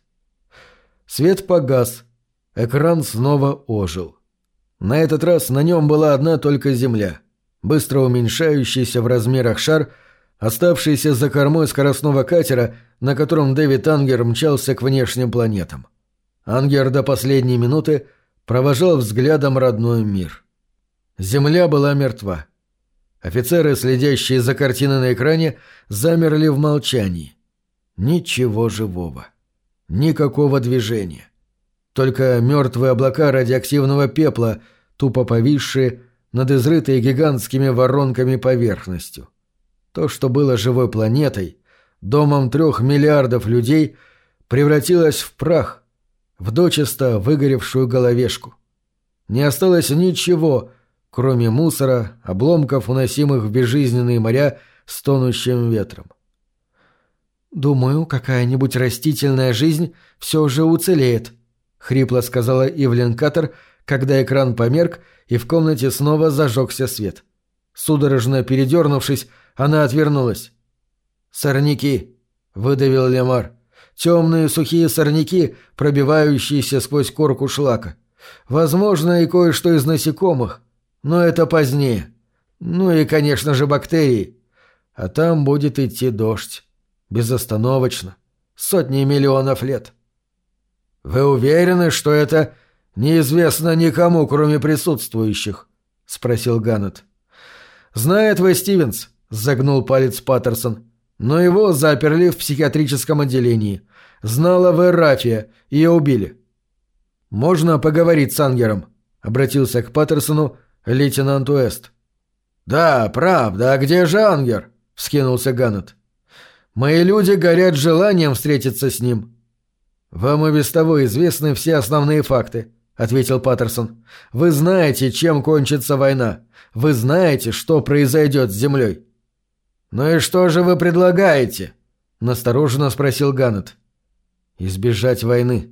Свет погас. Экран снова ожил. На этот раз на нем была одна только Земля. Быстро уменьшающийся в размерах шар, оставшийся за кормой скоростного катера, на котором Дэвид Ангер мчался к внешним планетам. Ангер до последней минуты провожал взглядом родной мир. Земля была мертва. Офицеры, следящие за картиной на экране, замерли в молчании. Ничего живого. Никакого движения. Только мертвые облака радиоактивного пепла, тупо повисшие над изрытой гигантскими воронками поверхностью. То, что было живой планетой, домом 3 миллиардов людей, превратилось в прах, в дочисто выгоревшую головешку. Не осталось ничего, кроме мусора, обломков, уносимых в безжизненные моря с тонущим ветром. «Думаю, какая-нибудь растительная жизнь все же уцелеет», — хрипло сказала Ивлин Каттер, когда экран померк, и в комнате снова зажегся свет. Судорожно передернувшись, она отвернулась. «Сорняки», — выдавил Лемар. «Темные сухие сорняки, пробивающиеся сквозь корку шлака. Возможно, и кое-что из насекомых, но это позднее. Ну и, конечно же, бактерии. А там будет идти дождь. Безостановочно. Сотни миллионов лет. «Вы уверены, что это неизвестно никому, кроме присутствующих?» — спросил Ганнет. «Знает вы, Стивенс», — загнул палец Паттерсон. «Но его заперли в психиатрическом отделении. Знала вы Рафия, ее убили». «Можно поговорить с Ангером?» — обратился к Паттерсону лейтенант Уэст. «Да, правда, а где же Ангер?» — вскинулся Ганнет. «Мои люди горят желанием встретиться с ним». «Вам и без того известны все основные факты», — ответил Паттерсон. «Вы знаете, чем кончится война. Вы знаете, что произойдет с Землей». «Ну и что же вы предлагаете?» — настороженно спросил Ганнет. «Избежать войны».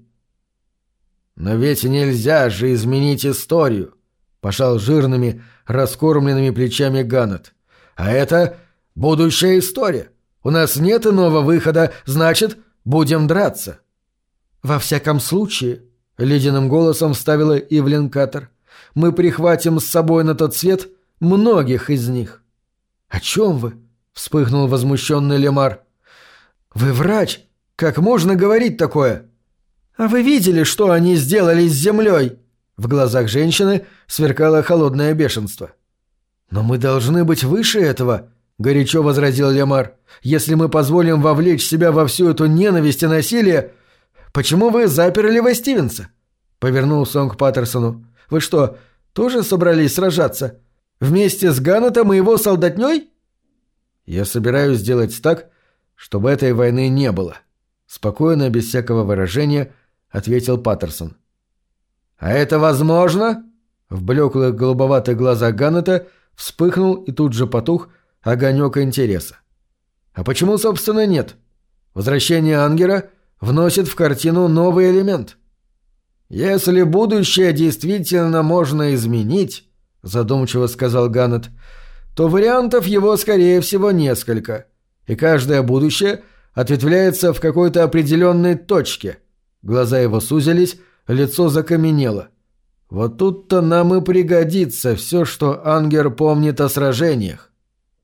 «Но ведь нельзя же изменить историю», — пожал жирными, раскормленными плечами Ганнет. «А это будущая история. У нас нет иного выхода, значит, будем драться». «Во всяком случае», — ледяным голосом вставила Ивлин Каттер, «мы прихватим с собой на тот свет многих из них». «О чем вы?» — вспыхнул возмущенный Лемар. «Вы врач. Как можно говорить такое?» «А вы видели, что они сделали с землей?» В глазах женщины сверкало холодное бешенство. «Но мы должны быть выше этого», — горячо возразил Лемар. «Если мы позволим вовлечь себя во всю эту ненависть и насилие... Почему вы заперли Ве Стивенса?» Повернулся он к Паттерсону. «Вы что, тоже собрались сражаться? Вместе с Ганнетом и его солдатней?» «Я собираюсь сделать так, чтобы этой войны не было», — спокойно, без всякого выражения, ответил Паттерсон. «А это возможно?» В блеклых голубоватых глазах Ганнета вспыхнул и тут же потух огонек интереса. «А почему, собственно, нет? Возвращение Ангера вносит в картину новый элемент». «Если будущее действительно можно изменить», — задумчиво сказал Ганнет, — «то вариантов его, скорее всего, несколько, и каждое будущее ответвляется в какой-то определенной точке». Глаза его сузились, лицо закаменело. «Вот тут-то нам и пригодится все, что Ангер помнит о сражениях».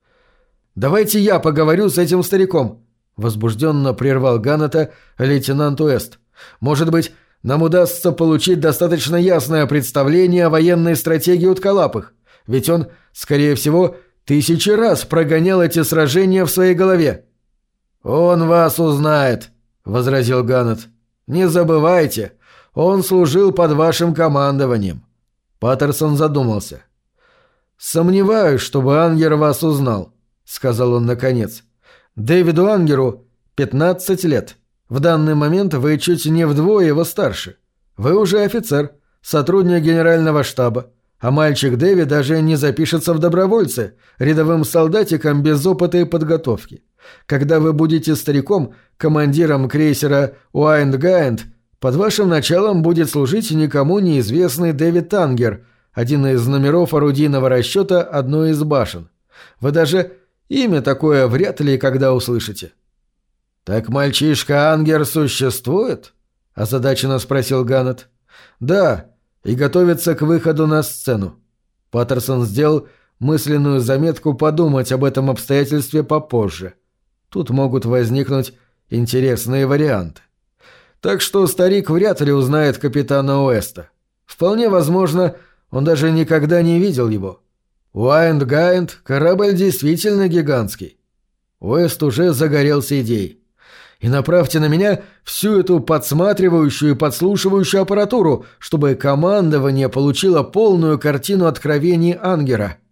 «Давайте я поговорю с этим стариком», — возбужденно прервал Ганнета лейтенант Уэст. «Может быть, нам удастся получить достаточно ясное представление о военной стратегии Уткалапых, ведь он, скорее всего, 1000 раз прогонял эти сражения в своей голове». «Он вас узнает», — возразил Ганнет. «Не забывайте, он служил под вашим командованием». Паттерсон задумался. «Сомневаюсь, чтобы Ангер вас узнал», — сказал он наконец. «Дэвиду Ангеру 15 лет. В данный момент вы чуть не вдвое его старше. Вы уже офицер, сотрудник генерального штаба, а мальчик Дэви даже не запишется в добровольцы, рядовым солдатиком без опыта и подготовки. Когда вы будете стариком, командиром крейсера Уайнд-Гайнд, под вашим началом будет служить никому неизвестный Дэвид Ангер, один из номеров орудийного расчета одной из башен. Вы даже имя такое вряд ли когда услышите». «Так мальчишка Ангер существует?» – озадаченно спросил Ганнет. «Да, и готовится к выходу на сцену». Паттерсон сделал мысленную заметку подумать об этом обстоятельстве попозже. Тут могут возникнуть интересные варианты. Так что старик вряд ли узнает капитана Уэста. Вполне возможно, он даже никогда не видел его. Уайнд-Гайнд — корабль действительно гигантский. Уэст уже загорелся идеей. «И направьте на меня всю эту подсматривающую и подслушивающую аппаратуру, чтобы командование получило полную картину откровений Ангера».